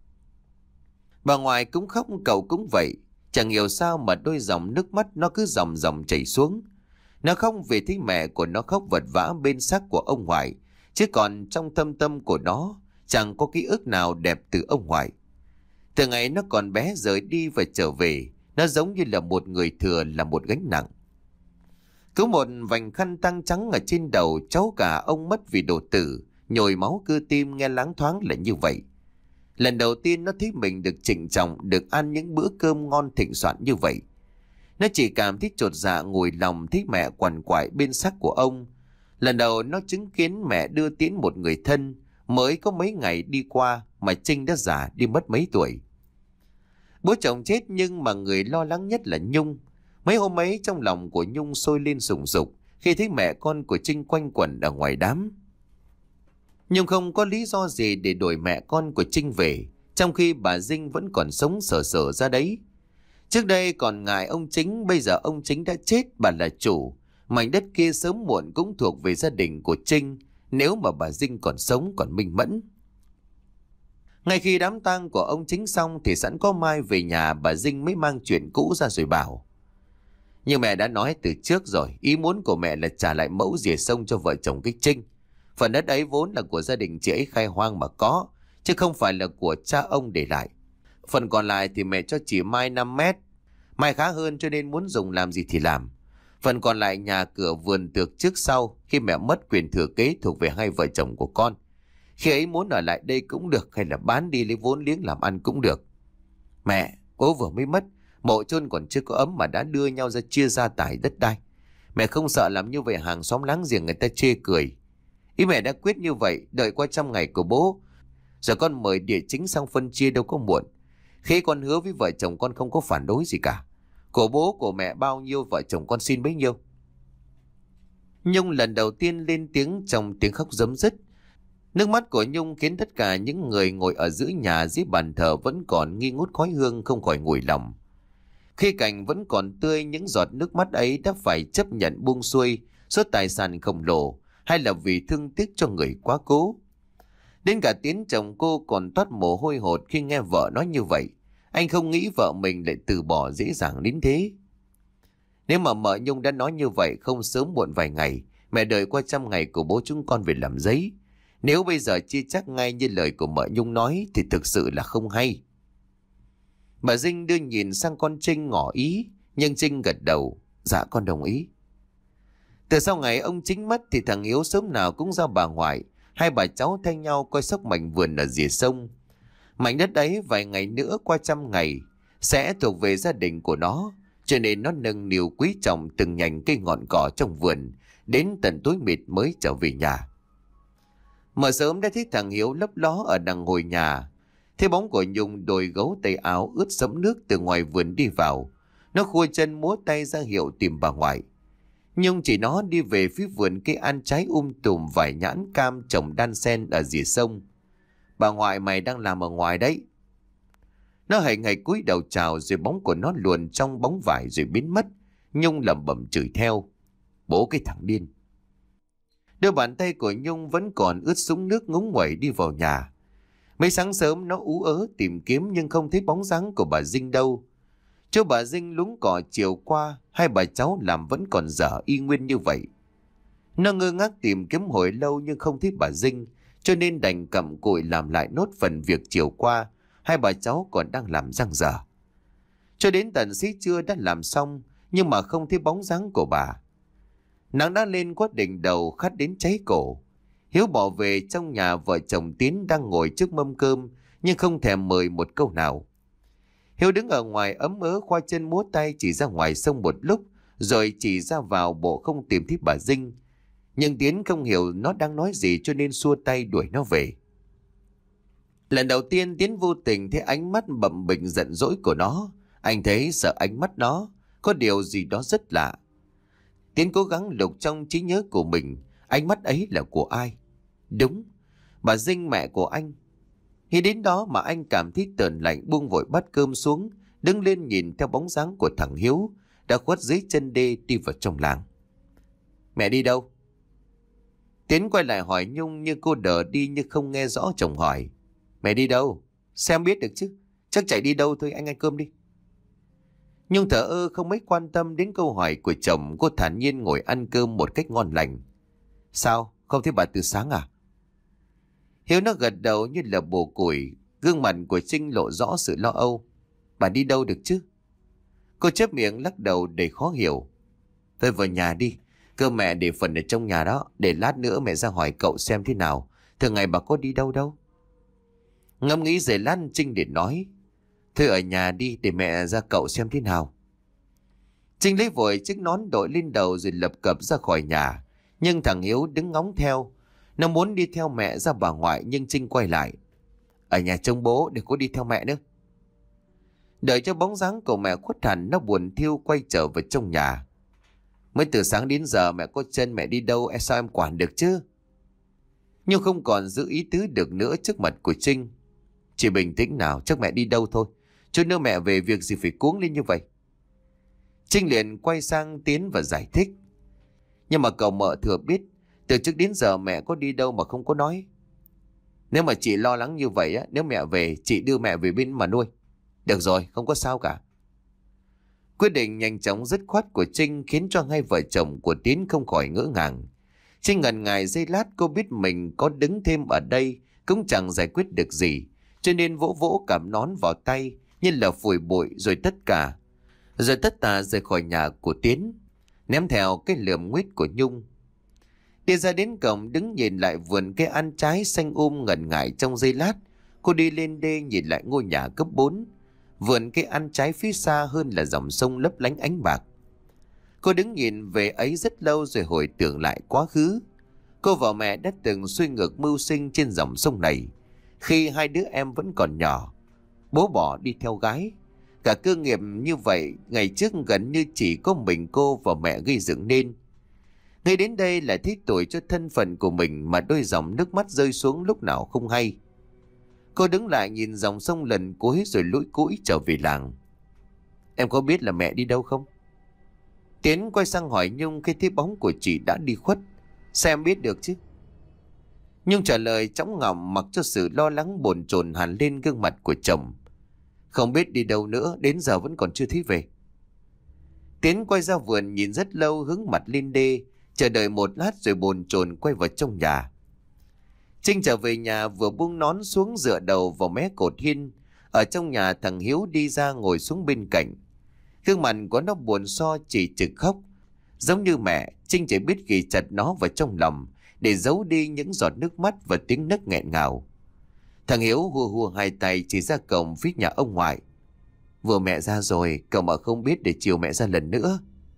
Bà ngoại cũng khóc, cậu cũng vậy. Chẳng hiểu sao mà đôi dòng nước mắt nó cứ dòng dòng chảy xuống. Nó không vì thấy mẹ của nó khóc vật vã bên xác của ông ngoại, chứ còn trong thâm tâm của nó chẳng có ký ức nào đẹp từ ông ngoại. Từ ngày nó còn bé rời đi và trở về, nó giống như là một người thừa, là một gánh nặng. Cứ một vành khăn tang trắng ở trên đầu, cháu cả ông mất vì đột tử, nhồi máu cơ tim, nghe loáng thoáng là như vậy. Lần đầu tiên nó thấy mình được trịnh trọng, được ăn những bữa cơm ngon thịnh soạn như vậy. Nó chỉ cảm thấy chột dạ ngồi lòng thấy mẹ quằn quại bên xác của ông. Lần đầu nó chứng kiến mẹ đưa tiễn một người thân, mới có mấy ngày đi qua mà Trinh đã già đi mất mấy tuổi. Bố chồng chết nhưng mà người lo lắng nhất là Nhung. Mấy hôm ấy trong lòng của Nhung sôi lên sùng sục khi thấy mẹ con của Trinh quanh quẩn ở ngoài đám. Nhung không có lý do gì để đuổi mẹ con của Trinh về, trong khi bà Dinh vẫn còn sống sờ sờ ra đấy. Trước đây còn ngại ông Chính, bây giờ ông Chính đã chết, bà là chủ. Mảnh đất kia sớm muộn cũng thuộc về gia đình của Trinh, nếu mà bà Dinh còn sống, còn minh mẫn. Ngay khi đám tang của ông Chính xong thì sẵn có mai về nhà, bà Dinh mới mang chuyện cũ ra rồi bảo: như mẹ đã nói từ trước rồi, ý muốn của mẹ là trả lại mẫu rìa sông cho vợ chồng cái Trinh. Phần đất ấy vốn là của gia đình chị ấy khai hoang mà có, chứ không phải là của cha ông để lại. Phần còn lại thì mẹ cho chị Mai năm mét. Mai khá hơn cho nên muốn dùng làm gì thì làm. Phần còn lại nhà cửa vườn tược trước sau, khi mẹ mất quyền thừa kế thuộc về hai vợ chồng của con. Khi ấy muốn ở lại đây cũng được, hay là bán đi lấy vốn liếng làm ăn cũng được. Mẹ, bố vừa mới mất, mộ chôn còn chưa có ấm mà đã đưa nhau ra chia gia tài đất đai. Mẹ không sợ làm như vậy hàng xóm láng giềng người ta chê cười. Ý mẹ đã quyết như vậy, đợi qua trăm ngày của bố, rồi con mời địa chính sang phân chia đâu có muộn. Khi con hứa với vợ chồng con không có phản đối gì cả. Của bố của mẹ bao nhiêu vợ chồng con xin bấy nhiêu. Nhung lần đầu tiên lên tiếng trong tiếng khóc rấm rứt. Nước mắt của Nhung khiến tất cả những người ngồi ở giữa nhà dưới bàn thờ vẫn còn nghi ngút khói hương không khỏi nguội lòng. Khi cảnh vẫn còn tươi, những giọt nước mắt ấy đã phải chấp nhận buông xuôi số tài sản khổng lồ, hay là vì thương tiếc cho người quá cố. Đến cả Tiến chồng cô còn toát mồ hôi hột khi nghe vợ nói như vậy. Anh không nghĩ vợ mình lại từ bỏ dễ dàng đến thế. Nếu mà mợ Nhung đã nói như vậy, không sớm muộn vài ngày, mẹ đợi qua trăm ngày của bố chúng con về làm giấy. Nếu bây giờ chia chắc ngay như lời của mợ Nhung nói thì thực sự là không hay. Bà Dinh đưa nhìn sang con Trinh ngỏ ý, nhưng Trinh gật đầu: dạ con đồng ý. Từ sau ngày ông Chính mất thì thằng Hiếu sớm nào cũng ra bà ngoại, hai bà cháu thay nhau coi sóc mảnh vườn ở rìa sông. Mảnh đất ấy vài ngày nữa qua trăm ngày sẽ thuộc về gia đình của nó, cho nên nó nâng niu quý trọng từng nhành cây ngọn cỏ trong vườn, đến tận tối mịt mới trở về nhà. Mở sớm đã thấy thằng Hiếu lấp ló ở đằng ngôi nhà. Thấy bóng của Nhung đôi gấu tay áo ướt sẫm nước từ ngoài vườn đi vào, nó khua chân múa tay ra hiệu tìm bà ngoại. Nhung chỉ nó đi về phía vườn cây ăn trái um tùm vài nhãn cam trồng đan sen ở rìa sông. Bà ngoại mày đang làm ở ngoài đấy. Nó hạnh hạch cúi đầu chào, rồi bóng của nó luồn trong bóng vải rồi biến mất. Nhung lẩm bẩm chửi theo: bố cái thằng điên. Đôi bàn tay của Nhung vẫn còn ướt sũng nước ngúng nguẩy đi vào nhà. Mấy sáng sớm nó ú ớ tìm kiếm nhưng không thấy bóng dáng của bà Dinh đâu. Chỗ bà Dinh lúng cỏ chiều qua, hai bà cháu làm vẫn còn dở y nguyên như vậy. Nó ngơ ngác tìm kiếm hồi lâu nhưng không thấy bà Dinh, cho nên đành cặm cụi làm lại nốt phần việc chiều qua hai bà cháu còn đang làm dang dở. Cho đến tận xế trưa đã làm xong, nhưng mà không thấy bóng dáng của bà. Nắng đã lên quá đỉnh đầu, khát đến cháy cổ. Hiếu bỏ về trong nhà vợ chồng Tiến đang ngồi trước mâm cơm, nhưng không thèm mời một câu nào. Hiếu đứng ở ngoài ấm ớ khoa chân múa tay chỉ ra ngoài sông một lúc, rồi chỉ ra vào bộ không tìm thấy bà Dinh. Nhưng Tiến không hiểu nó đang nói gì cho nên xua tay đuổi nó về. Lần đầu tiên Tiến vô tình thấy ánh mắt bậm bịnh giận dỗi của nó. Anh thấy sợ ánh mắt nó, có điều gì đó rất lạ. Tiến cố gắng lục trong trí nhớ của mình, ánh mắt ấy là của ai? Đúng, bà Dinh mẹ của anh. Khi đến đó mà anh cảm thấy tởn lạnh, buông vội bát cơm xuống, đứng lên nhìn theo bóng dáng của thằng Hiếu đã khuất dưới chân đê đi vào trong làng. Mẹ đi đâu? Tiến quay lại hỏi Nhung như cô đờ đi như không nghe rõ chồng hỏi. Mẹ đi đâu? Xem biết được chứ. Chắc chạy đi đâu thôi, anh ăn cơm đi. Nhung thở ơ không mấy quan tâm đến câu hỏi của chồng. Cô thản nhiên ngồi ăn cơm một cách ngon lành. Sao? Không thấy bà từ sáng à? Hiếu nó gật đầu như là bồ củi. Gương mặt của Trinh lộ rõ sự lo âu. Bà đi đâu được chứ? Cô chép miệng lắc đầu đầy khó hiểu. Tôi vào nhà đi. Cơm mẹ để phần ở trong nhà đó, để lát nữa mẹ ra hỏi cậu xem thế nào. Thường ngày bà có đi đâu đâu. Ngẫm nghĩ giây lát Trinh để nói, thôi ở nhà đi để mẹ ra cậu xem thế nào. Trinh lấy vội chiếc nón đội lên đầu rồi lập cập ra khỏi nhà. Nhưng thằng Hiếu đứng ngóng theo. Nó muốn đi theo mẹ ra bà ngoại nhưng Trinh quay lại. Ở nhà trông bố, đừng có đi theo mẹ nữa. Đợi cho bóng dáng của mẹ khuất hẳn, nó buồn thiêu quay trở về trong nhà. Mới từ sáng đến giờ mẹ có chân mẹ đi đâu, em sao em quản được chứ? Nhưng không còn giữ ý tứ được nữa trước mặt của Trinh. Chỉ bình tĩnh nào, chắc mẹ đi đâu thôi. Chút nữa mẹ về việc gì phải cuống lên như vậy. Trinh liền quay sang Tiến và giải thích. Nhưng mà cậu mợ thừa biết, từ trước đến giờ mẹ có đi đâu mà không có nói. Nếu mà chị lo lắng như vậy á, nếu mẹ về, chị đưa mẹ về bên mà nuôi. Được rồi, không có sao cả. Quyết định nhanh chóng dứt khoát của Trinh khiến cho hai vợ chồng của Tiến không khỏi ngỡ ngàng. Trinh ngần ngại giây lát, cô biết mình có đứng thêm ở đây cũng chẳng giải quyết được gì, cho nên vỗ vỗ cảm nón vào tay như là phủi bụi rồi tất cả. Rồi tất tả rời khỏi nhà của Tiến, ném theo cái lườm nguyết của Nhung. Đi ra đến cổng đứng nhìn lại vườn cây ăn trái xanh um ngần ngại trong giây lát, cô đi lên đê nhìn lại ngôi nhà cấp bốn. Vườn cây ăn trái phía xa hơn là dòng sông lấp lánh ánh bạc. Cô đứng nhìn về ấy rất lâu rồi hồi tưởng lại quá khứ. Cô và mẹ đã từng xuôi ngược mưu sinh trên dòng sông này. Khi hai đứa em vẫn còn nhỏ, bố bỏ đi theo gái. Cả cơ nghiệp như vậy ngày trước gần như chỉ có mình cô và mẹ gây dựng nên. Ngay đến đây là thấy tội cho thân phận của mình mà đôi dòng nước mắt rơi xuống lúc nào không hay. Cô đứng lại nhìn dòng sông lần cuối rồi lũi cũi trở về làng. Em có biết là mẹ đi đâu không? Tiến quay sang hỏi Nhung khi thấy bóng của chị đã đi khuất. Sao em biết được chứ? Nhung trả lời trõng ngọng mặc cho sự lo lắng bồn chồn hẳn lên gương mặt của chồng. Không biết đi đâu nữa, đến giờ vẫn còn chưa thấy về. Tiến quay ra vườn nhìn rất lâu, hướng mặt lên đê, chờ đợi một lát rồi bồn chồn quay vào trong nhà. Trinh trở về nhà vừa buông nón xuống dựa đầu vào mé cột hiên. Ở trong nhà thằng Hiếu đi ra ngồi xuống bên cạnh. Gương mặt của nó buồn so chỉ trực khóc. Giống như mẹ, Trinh chỉ biết ghi chặt nó vào trong lòng để giấu đi những giọt nước mắt và tiếng nấc nghẹn ngào. Thằng Hiếu hùa hùa hai tay chỉ ra cổng phía nhà ông ngoại. Vừa mẹ ra rồi, cậu mà không biết để chiều mẹ ra lần nữa.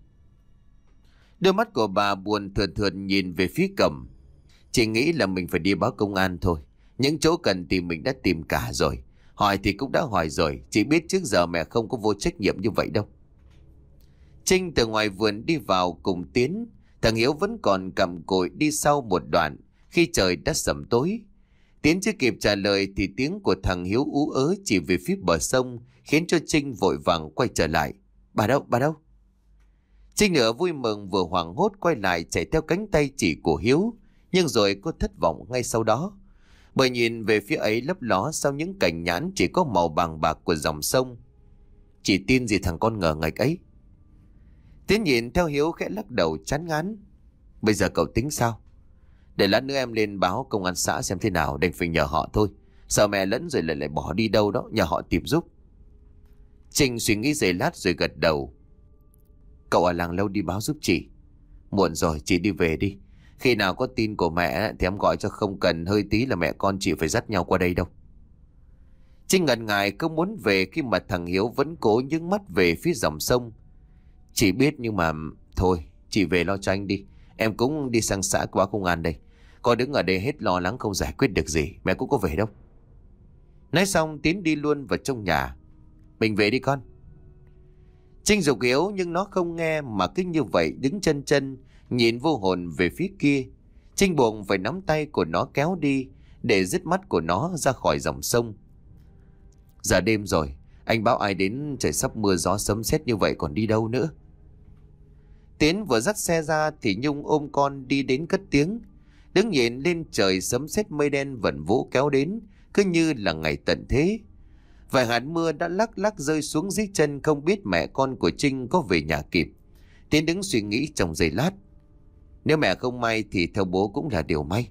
Đôi mắt của bà buồn thườn thườn nhìn về phía cổng. Chị nghĩ là mình phải đi báo công an thôi. Những chỗ cần tìm mình đã tìm cả rồi. Hỏi thì cũng đã hỏi rồi. Chị biết trước giờ mẹ không có vô trách nhiệm như vậy đâu. Trinh từ ngoài vườn đi vào cùng Tiến. Thằng Hiếu vẫn còn cầm cội đi sau một đoạn khi trời đã sẩm tối. Tiến chưa kịp trả lời thì tiếng của thằng Hiếu ú ớ chỉ về phía bờ sông khiến cho Trinh vội vàng quay trở lại. Bà đâu, bà đâu? Trinh nửa vui mừng vừa hoảng hốt quay lại chạy theo cánh tay chỉ của Hiếu. Nhưng rồi cô thất vọng ngay sau đó. Bởi nhìn về phía ấy lấp ló sau những cành nhãn chỉ có màu vàng bạc của dòng sông. Chỉ tin gì thằng con ngờ ngạch ấy. Tiến nhìn theo Hiếu khẽ lắc đầu chán ngán. Bây giờ cậu tính sao? Để lát nữa em lên báo công an xã xem thế nào, đành phải nhờ họ thôi. Sợ mẹ lẫn rồi lại lại bỏ đi đâu đó, nhờ họ tìm giúp. Trinh suy nghĩ giây lát rồi gật đầu. Cậu ở làng lâu đi báo giúp chị. Muộn rồi, chị đi về đi. Khi nào có tin của mẹ thì em gọi cho, không cần hơi tí là mẹ con chị phải dắt nhau qua đây đâu. Trinh ngần ngại không muốn về khi mà thằng Hiếu vẫn cố nhướng mắt về phía dòng sông. Chị biết nhưng mà thôi, chị về lo cho anh đi. Em cũng đi sang xã báo công an đây. Con đứng ở đây hết lo lắng không giải quyết được gì. Mẹ cũng có về đâu. Nói xong Tiến đi luôn vào trong nhà. Mình về đi con. Trinh giục Hiếu nhưng nó không nghe mà cứ như vậy đứng chân chân nhìn vô hồn về phía kia. Trinh buồn phải nắm tay của nó kéo đi để dứt mắt của nó ra khỏi dòng sông. Giờ đêm rồi, anh báo ai đến, trời sắp mưa gió sấm sét như vậy còn đi đâu nữa. Tiến vừa dắt xe ra thì Nhung ôm con đi đến cất tiếng. Đứng nhìn lên trời sấm sét mây đen vẩn vũ kéo đến, cứ như là ngày tận thế. Vài hạt mưa đã lắc lắc rơi xuống dưới chân, không biết mẹ con của Trinh có về nhà kịp. Tiến đứng suy nghĩ trong giây lát. Nếu mẹ không may thì theo bố cũng là điều may.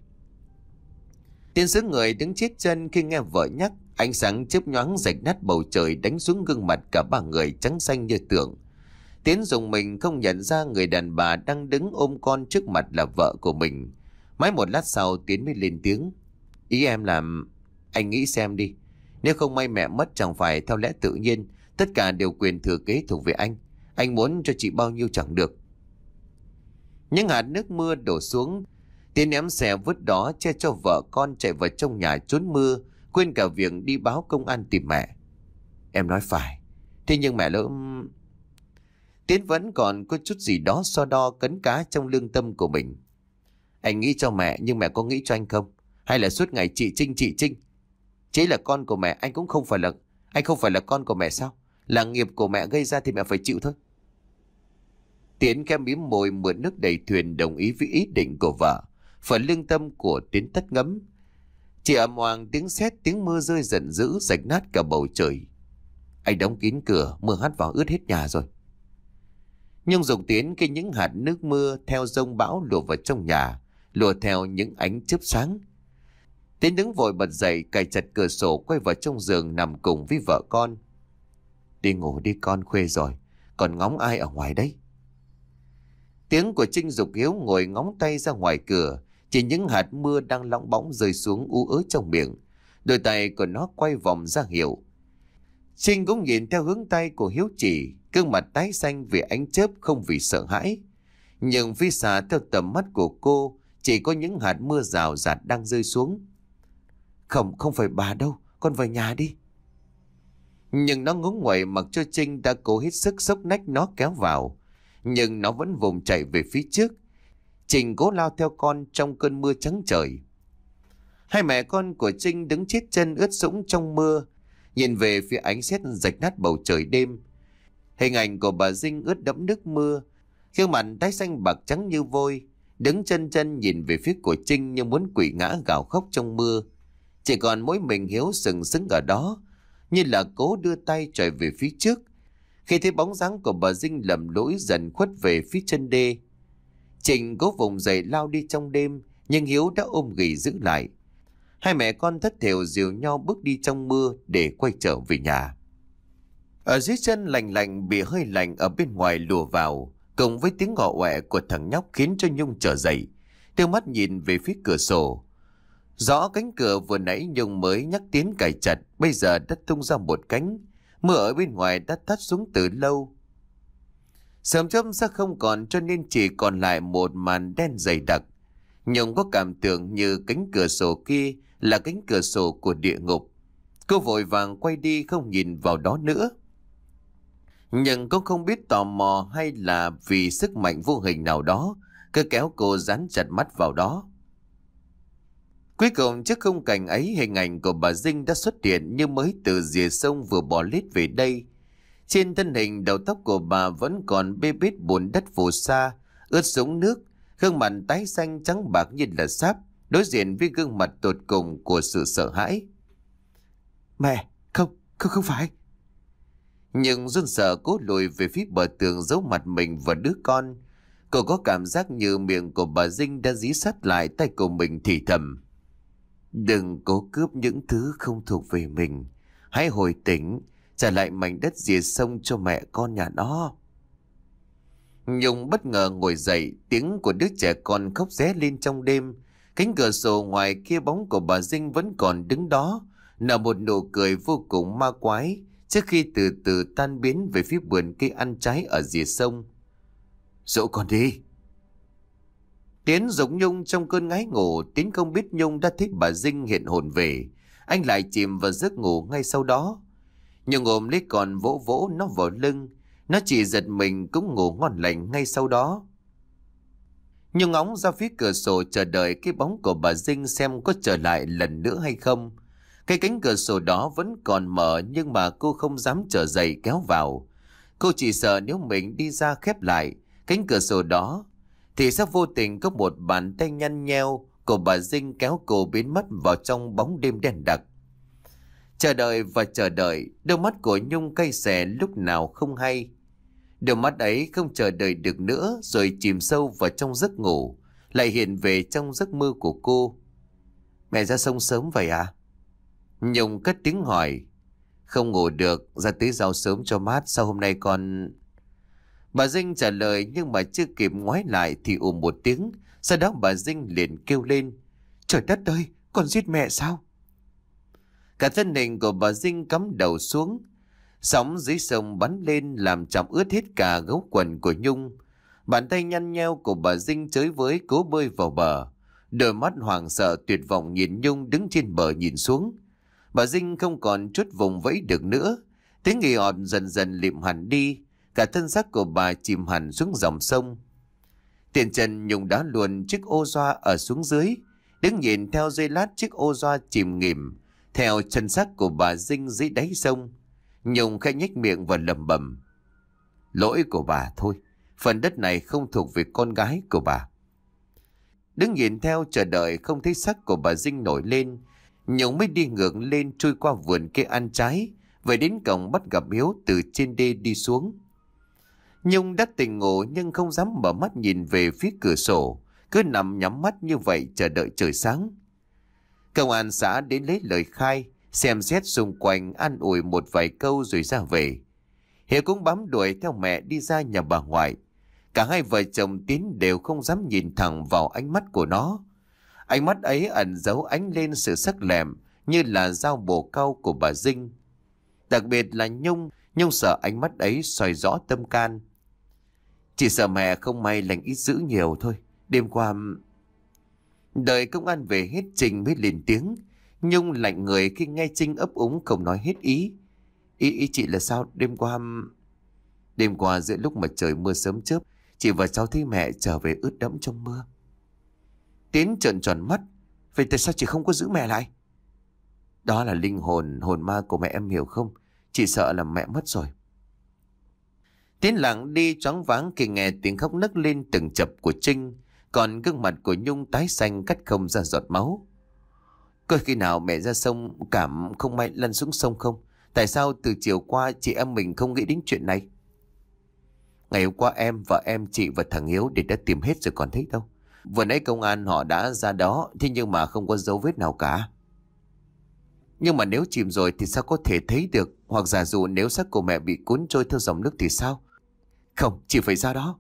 Tiến xứ người đứng chết chân khi nghe vợ nhắc. Ánh sáng chớp nhoáng rạch nát bầu trời đánh xuống gương mặt cả ba người trắng xanh như tượng. Tiến dùng mình không nhận ra người đàn bà đang đứng ôm con trước mặt là vợ của mình. Mãi một lát sau Tiến mới lên tiếng. Ý em là anh nghĩ xem đi. Nếu không may mẹ mất chẳng phải theo lẽ tự nhiên tất cả đều quyền thừa kế thuộc về anh. Anh muốn cho chị bao nhiêu chẳng được. Những hạt nước mưa đổ xuống. Tiến ném xe vứt đó che cho vợ con chạy vào trong nhà trốn mưa, quên cả việc đi báo công an tìm mẹ. Em nói phải. Thế nhưng mẹ lỡ... Tiến vẫn còn có chút gì đó so đo cấn cá trong lương tâm của mình. Anh nghĩ cho mẹ nhưng mẹ có nghĩ cho anh không? Hay là suốt ngày chị Trinh chị Trinh? Chế là con của mẹ, anh cũng không phải là... Anh không phải là con của mẹ sao? Là nghiệp của mẹ gây ra thì mẹ phải chịu thôi. Tiến khẽ mím môi mượn nước đầy thuyền đồng ý với ý định của vợ. Phần lương tâm của Tiến tất ngấm. Chỉ ầm oàng tiếng sét, tiếng mưa rơi giận dữ rạch nát cả bầu trời. Anh đóng kín cửa, mưa hắt vào ướt hết nhà rồi. Nhung dùng Tiến khi những hạt nước mưa theo dông bão lùa vào trong nhà, lùa theo những ánh chớp sáng. Tiến đứng vội bật dậy, cài chặt cửa sổ, quay vào trong giường nằm cùng với vợ con. Đi ngủ đi con, khuya rồi, còn ngóng ai ở ngoài đấy? Tiếng của Trinh giục Hiếu ngồi ngóng tay ra ngoài cửa, chỉ những hạt mưa đang lóng bóng rơi xuống ú ớ trong miệng. Đôi tay của nó quay vòng ra hiệu. Trinh cũng nhìn theo hướng tay của Hiếu chỉ, gương mặt tái xanh vì ánh chớp, không vì sợ hãi. Nhưng phía xa theo tầm mắt của cô, chỉ có những hạt mưa rào rạt đang rơi xuống. Không, không phải bà đâu, con về nhà đi. Nhưng nó ngúng nguậy mặc cho Trinh đã cố hết sức xốc nách nó kéo vào. Nhưng nó vẫn vùng chạy về phía trước. Trinh cố lao theo con trong cơn mưa trắng trời. Hai mẹ con của Trinh đứng chết chân ướt sũng trong mưa, nhìn về phía ánh sét rạch nát bầu trời đêm. Hình ảnh của bà Dinh ướt đẫm nước mưa, gương mặt tái xanh bạc trắng như vôi, đứng chân chân nhìn về phía của Trinh như muốn quỵ ngã gào khóc trong mưa. Chỉ còn mỗi mình Hiếu sừng sững ở đó, như là cố đưa tay trở về phía trước. Khi thấy bóng dáng của bà Dinh lầm lũi dần khuất về phía chân đê, Trinh cố vùng dậy lao đi trong đêm, nhưng Hiếu đã ôm ghì giữ lại. Hai mẹ con thất thểu dìu nhau bước đi trong mưa để quay trở về nhà. Ở dưới chân lạnh lạnh bị hơi lạnh ở bên ngoài lùa vào, cùng với tiếng gọ quẹ của thằng nhóc khiến cho Nhung trở dậy, đưa mắt nhìn về phía cửa sổ. Rõ cánh cửa vừa nãy Nhung mới nhắc Tiến cài chặt, bây giờ đã tung ra một cánh. Mưa ở bên ngoài đã tắt xuống từ lâu. Sớm chớm sẽ không còn, cho nên chỉ còn lại một màn đen dày đặc. Nhung có cảm tưởng như cánh cửa sổ kia là cánh cửa sổ của địa ngục. Cô vội vàng quay đi không nhìn vào đó nữa. Nhưng cô không biết tò mò hay là vì sức mạnh vô hình nào đó cứ kéo cô dán chặt mắt vào đó. Cuối cùng trước khung cảnh ấy, hình ảnh của bà Dinh đã xuất hiện như mới từ rìa sông vừa bỏ lết về đây. Trên thân hình đầu tóc của bà vẫn còn bê bết bùn đất phù sa, ướt sũng nước, gương mặt tái xanh trắng bạc như là sáp, đối diện với gương mặt tột cùng của sự sợ hãi. Mẹ, không, không, không phải. Nhưng run sợ cố lùi về phía bờ tường giấu mặt mình và đứa con. Cô có cảm giác như miệng của bà Dinh đã dí sát lại tay của mình thì thầm. Đừng cố cướp những thứ không thuộc về mình. Hãy hồi tỉnh, trả lại mảnh đất rìa sông cho mẹ con nhà nó. Nhung bất ngờ ngồi dậy, tiếng của đứa trẻ con khóc ré lên trong đêm. Cánh cửa sổ ngoài kia bóng của bà Dinh vẫn còn đứng đó, nở một nụ cười vô cùng ma quái, trước khi từ từ tan biến về phía vườn cây ăn trái ở rìa sông. Dỗ con đi. Tiến giục Nhung trong cơn ngái ngủ. Tiến không biết Nhung đã thấy bà Dinh hiện hồn về. Anh lại chìm vào giấc ngủ ngay sau đó. Nhung ôm lấy con vỗ vỗ nó vào lưng. Nó chỉ giật mình cũng ngủ ngon lành ngay sau đó. Nhung ngóng ra phía cửa sổ chờ đợi cái bóng của bà Dinh xem có trở lại lần nữa hay không. Cái cánh cửa sổ đó vẫn còn mở, nhưng mà cô không dám trở dậy kéo vào. Cô chỉ sợ nếu mình đi ra khép lại cánh cửa sổ đó thì sẽ vô tình có một bàn tay nhăn nheo của bà Dinh kéo cô biến mất vào trong bóng đêm đen đặc. Chờ đợi và chờ đợi, đôi mắt của Nhung cay xè lúc nào không hay. Đôi mắt ấy không chờ đợi được nữa rồi chìm sâu vào trong giấc ngủ, lại hiện về trong giấc mơ của cô. Mẹ ra sông sớm vậy à? Nhung cất tiếng hỏi. Không ngủ được, ra tưới rau sớm cho mát, sao hôm nay con... Bà Dinh trả lời nhưng mà chưa kịp ngoái lại thì ùm một tiếng. Sau đó bà Dinh liền kêu lên: Trời đất ơi, con giết mẹ sao? Cả thân hình của bà Dinh cắm đầu xuống. Sóng dưới sông bắn lên làm chạm ướt hết cả gấu quần của Nhung. Bàn tay nhăn nheo của bà Dinh chới với cố bơi vào bờ. Đôi mắt hoảng sợ tuyệt vọng nhìn Nhung đứng trên bờ nhìn xuống. Bà Dinh không còn chút vùng vẫy được nữa. Tiếng nghỉ ọt dần dần lịm hẳn đi. Cả thân xác của bà chìm hẳn xuống dòng sông. Tiền trần Nhung đá luồn chiếc ô doa ở xuống dưới, đứng nhìn theo dây lát chiếc ô doa chìm nghỉm theo chân xác của bà Dinh dưới đáy sông. Nhung khẽ nhếch miệng và lẩm bẩm: Lỗi của bà thôi, phần đất này không thuộc về con gái của bà. Đứng nhìn theo chờ đợi không thấy xác của bà Dinh nổi lên, Nhung mới đi ngược lên trôi qua vườn cây ăn trái, về đến cổng bắt gặp Hiếu từ trên đê đi xuống. Nhung đã tỉnh ngủ nhưng không dám mở mắt nhìn về phía cửa sổ, cứ nằm nhắm mắt như vậy chờ đợi trời sáng. Công an xã đến lấy lời khai, xem xét xung quanh an ủi một vài câu rồi ra về. Hiếu cũng bám đuổi theo mẹ đi ra nhà bà ngoại. Cả hai vợ chồng Tiến đều không dám nhìn thẳng vào ánh mắt của nó. Ánh mắt ấy ẩn giấu ánh lên sự sắc lẹm như là dao bổ cau của bà Dinh. Đặc biệt là Nhung, Nhung sợ ánh mắt ấy soi rõ tâm can. Chỉ sợ mẹ không may lành ít dữ nhiều thôi. Đêm qua... Đợi công an về hết Trinh mới lên tiếng. Nhung lạnh người khi nghe Trinh ấp úng không nói hết ý. Ý, ý chị là sao? Đêm qua... Đêm qua giữa lúc mà trời mưa sớm chớp, chị và cháu thấy mẹ trở về ướt đẫm trong mưa. Tiến trợn tròn mắt. Vậy tại sao chị không có giữ mẹ lại? Đó là linh hồn, hồn ma của mẹ, em hiểu không? Chị sợ là mẹ mất rồi. Tiến lặng đi choáng váng khi nghe tiếng khóc nấc lên từng chập của Trinh. Còn gương mặt của Nhung tái xanh cắt không ra giọt máu. Có khi nào mẹ ra sông cảm không may lăn xuống sông không? Tại sao từ chiều qua chị em mình không nghĩ đến chuyện này? Ngày hôm qua em, vợ em, chị và thằng Hiếu để đã tìm hết rồi còn thấy đâu. Vừa nãy công an họ đã ra đó, thế nhưng mà không có dấu vết nào cả. Nhưng mà nếu chìm rồi thì sao có thể thấy được? Hoặc giả dụ nếu xác của mẹ bị cuốn trôi theo dòng nước thì sao? Không, chị phải ra đó.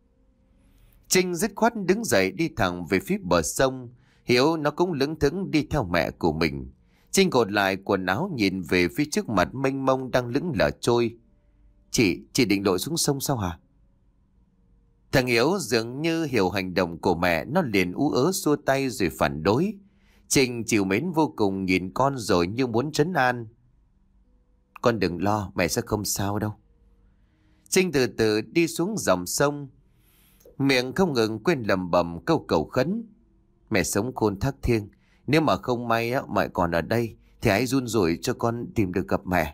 Trinh dứt khoát đứng dậy đi thẳng về phía bờ sông. Hiếu nó cũng lững thững đi theo mẹ của mình. Trinh cột lại quần áo nhìn về phía trước mặt mênh mông đang lững lờ trôi. Chị, chị định lội xuống sông sao hả? Thằng Hiếu dường như hiểu hành động của mẹ, nó liền ú ớ xua tay rồi phản đối. Trinh chịu mến vô cùng nhìn con rồi như muốn trấn an. Con đừng lo, mẹ sẽ không sao đâu. Trinh từ từ đi xuống dòng sông, miệng không ngừng quên lầm bầm câu cầu khấn. Mẹ sống khôn thác thiêng, nếu mà không may á, mẹ còn ở đây thì hãy run rủi cho con tìm được gặp mẹ.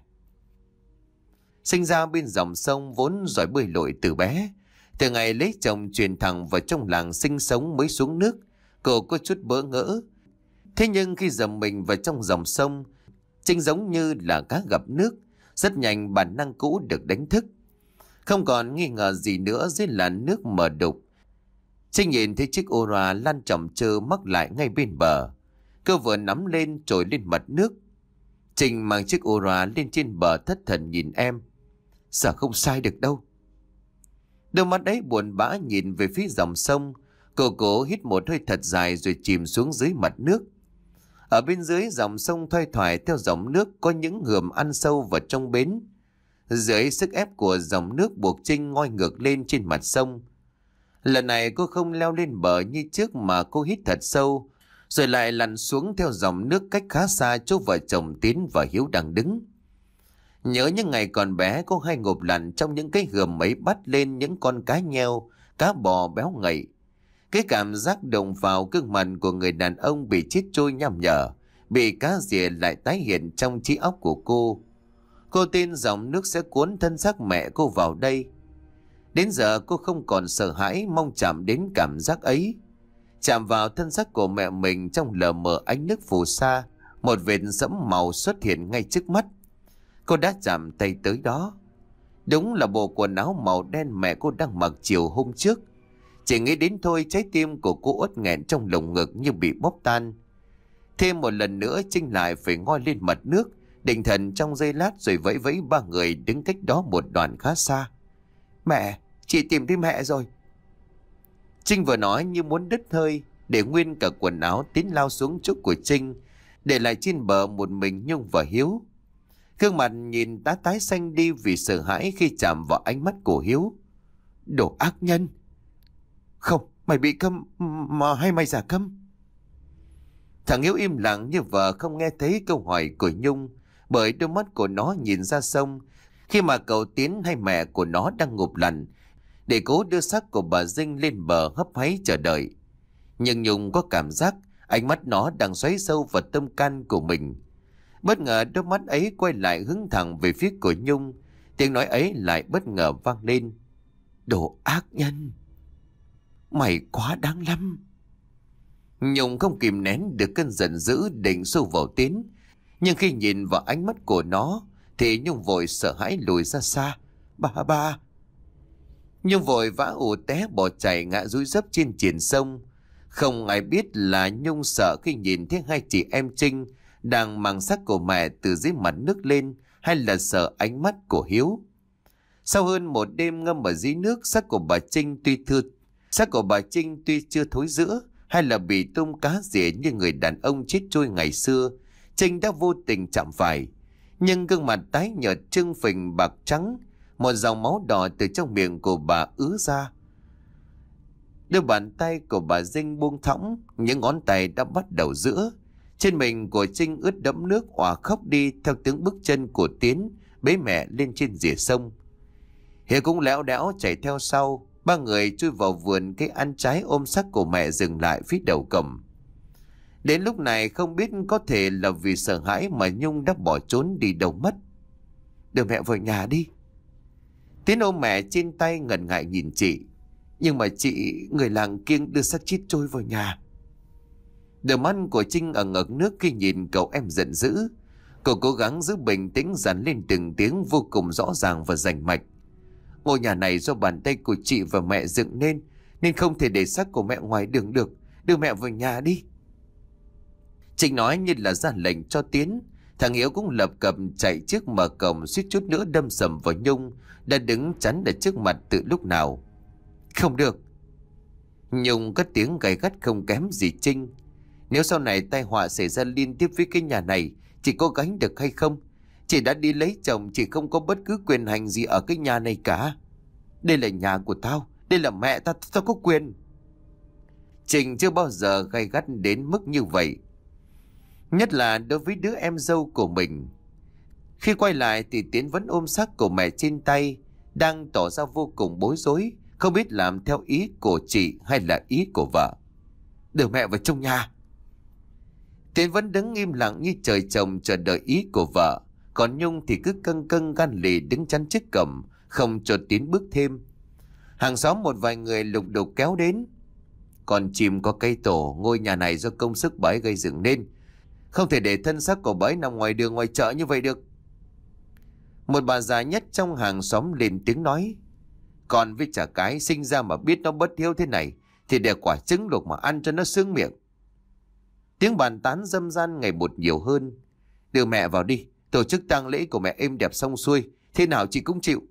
Sinh ra bên dòng sông vốn giỏi bơi lội từ bé. Từ ngày lấy chồng chuyển thẳng vào trong làng sinh sống mới xuống nước, cô có chút bỡ ngỡ. Thế nhưng khi dầm mình vào trong dòng sông, Trinh giống như là cá gặp nước, rất nhanh bản năng cũ được đánh thức. Không còn nghi ngờ gì nữa dưới làn nước mờ đục. Trinh nhìn thấy chiếc ô loa lan chỏng chơ mắc lại ngay bên bờ. Cô vừa nắm lên trồi lên mặt nước. Trinh mang chiếc ô loa lên trên bờ thất thần nhìn em. Sợ không sai được đâu. Đôi mắt ấy buồn bã nhìn về phía dòng sông. Cô cố hít một hơi thật dài rồi chìm xuống dưới mặt nước. Ở bên dưới dòng sông thoai thoải theo dòng nước có những hườm ăn sâu vào trong bến. Dưới sức ép của dòng nước buộc Trinh ngoi ngược lên trên mặt sông. Lần này cô không leo lên bờ như trước mà cô hít thật sâu, rồi lại lặn xuống theo dòng nước cách khá xa chỗ vợ chồng Tiến và Hiếu đang đứng. Nhớ những ngày còn bé cô hay ngộp lặn trong những cái hườm ấy bắt lên những con cá nheo, cá bò béo ngậy. Cái cảm giác đồng vào gương mặt của người đàn ông bị chết trôi nham nhở, bị cá rỉa lại tái hiện trong trí óc của cô. Cô tin dòng nước sẽ cuốn thân xác mẹ cô vào đây. Đến giờ cô không còn sợ hãi mong chạm đến cảm giác ấy. Chạm vào thân xác của mẹ mình trong lờ mờ ánh nước phù sa, một vệt sẫm màu xuất hiện ngay trước mắt. Cô đã chạm tay tới đó. Đúng là bộ quần áo màu đen mẹ cô đang mặc chiều hôm trước. Chỉ nghĩ đến thôi trái tim của cô uất nghẹn trong lồng ngực như bị bóp tan. Thêm một lần nữa Trinh lại phải ngoi lên mặt nước, định thần trong giây lát rồi vẫy vẫy ba người đứng cách đó một đoạn khá xa. Mẹ, chị tìm thấy mẹ rồi. Trinh vừa nói như muốn đứt hơi, để nguyên cả quần áo tiến lao xuống chỗ của Trinh, để lại trên bờ một mình Nhung và Hiếu. Gương mặt nhìn tá tái xanh đi vì sợ hãi khi chạm vào ánh mắt của Hiếu. Đồ ác nhân! Không, mày bị câm mà hay mày giả câm? Thằng Hiếu im lặng như vợ không nghe thấy câu hỏi của Nhung, bởi đôi mắt của nó nhìn ra sông khi mà cậu Tiến hay mẹ của nó đang ngụp lặn để cố đưa xác của bà Dinh lên bờ hấp háy chờ đợi. Nhưng Nhung có cảm giác ánh mắt nó đang xoáy sâu vào tâm can của mình. Bất ngờ đôi mắt ấy quay lại hướng thẳng về phía của Nhung. Tiếng nói ấy lại bất ngờ vang lên. Đồ ác nhân! Mày quá đáng lắm! Nhung không kìm nén được cơn giận dữ định xô vào Tiến. Nhưng khi nhìn vào ánh mắt của nó thì Nhung vội sợ hãi lùi ra xa. Ba ba! Nhung vội vã ù té bỏ chạy ngã dúi dấp trên triển sông. Không ai biết là Nhung sợ khi nhìn thấy hai chị em Trinh đang mang xác của mẹ từ dưới mặt nước lên, hay là sợ ánh mắt của Hiếu. Sau hơn một đêm ngâm ở dưới nước, xác của bà Trinh tuy thưa, xác của bà Trinh tuy chưa thối rữa hay là bị tôm cá rỉa như người đàn ông chết trôi ngày xưa, Trinh đã vô tình chạm phải. Nhưng gương mặt tái nhợt trưng phình bạc trắng, một dòng máu đỏ từ trong miệng của bà ứa ra. Đôi bàn tay của bà Dinh buông thõng, những ngón tay đã bắt đầu giữa. Trên mình của Trinh ướt đẫm nước, òa khóc đi theo tiếng bước chân của Tiến bế mẹ lên trên rìa sông. Hiếu cũng léo đẽo chạy theo sau. Ba người chui vào vườn cây ăn trái ôm xác của mẹ dừng lại phía đầu cổng. Đến lúc này không biết có thể là vì sợ hãi mà Nhung đã bỏ trốn đi đâu mất. Đưa mẹ vào nhà đi. Tiến ôm mẹ trên tay ngần ngại nhìn chị. Nhưng mà chị, người làng kiêng đưa xác chết trôi vào nhà. Đôi mắt của Trinh ở ngực nước khi nhìn cậu em giận dữ. Cậu cố gắng giữ bình tĩnh dằn lên từng tiếng vô cùng rõ ràng và rành mạch. Ngôi nhà này do bàn tay của chị và mẹ dựng nên, nên không thể để xác của mẹ ngoài đường được. Đưa mẹ vào nhà đi. Trinh nói như là ra lệnh cho Tiến. Thằng Hiếu cũng lập cập chạy trước mở cổng, suýt chút nữa đâm sầm vào Nhung đã đứng chắn ở trước mặt từ lúc nào. Không được! Nhung cất tiếng gay gắt không kém gì Trinh. Nếu sau này tai họa xảy ra liên tiếp với cái nhà này, chị có gánh được hay không? Chị đã đi lấy chồng, chị không có bất cứ quyền hành gì ở cái nhà này cả. Đây là nhà của tao, đây là mẹ tao, tao có quyền. Trinh chưa bao giờ gay gắt đến mức như vậy, nhất là đối với đứa em dâu của mình. Khi quay lại thì Tiến vẫn ôm xác của mẹ trên tay, đang tỏ ra vô cùng bối rối, không biết làm theo ý của chị hay là ý của vợ. Đưa mẹ vào trong nhà. Tiến vẫn đứng im lặng như trời trồng chờ đợi ý của vợ. Còn Nhung thì cứ căng căng gan lì đứng chắn trước cổng, không cho Tiến bước thêm. Hàng xóm một vài người lục đục kéo đến. Còn chim có cây tổ, ngôi nhà này do công sức bà ấy gây dựng nên, không thể để thân xác của bà ấy nằm ngoài đường ngoài chợ như vậy được. Một bà già nhất trong hàng xóm lên tiếng nói. Còn với chả cái sinh ra mà biết nó bất hiếu thế này thì để quả trứng luộc mà ăn cho nó sướng miệng. Tiếng bàn tán dâm gian ngày một nhiều hơn. Đưa mẹ vào đi, tổ chức tang lễ của mẹ êm đẹp xong xuôi, thế nào chị cũng chịu.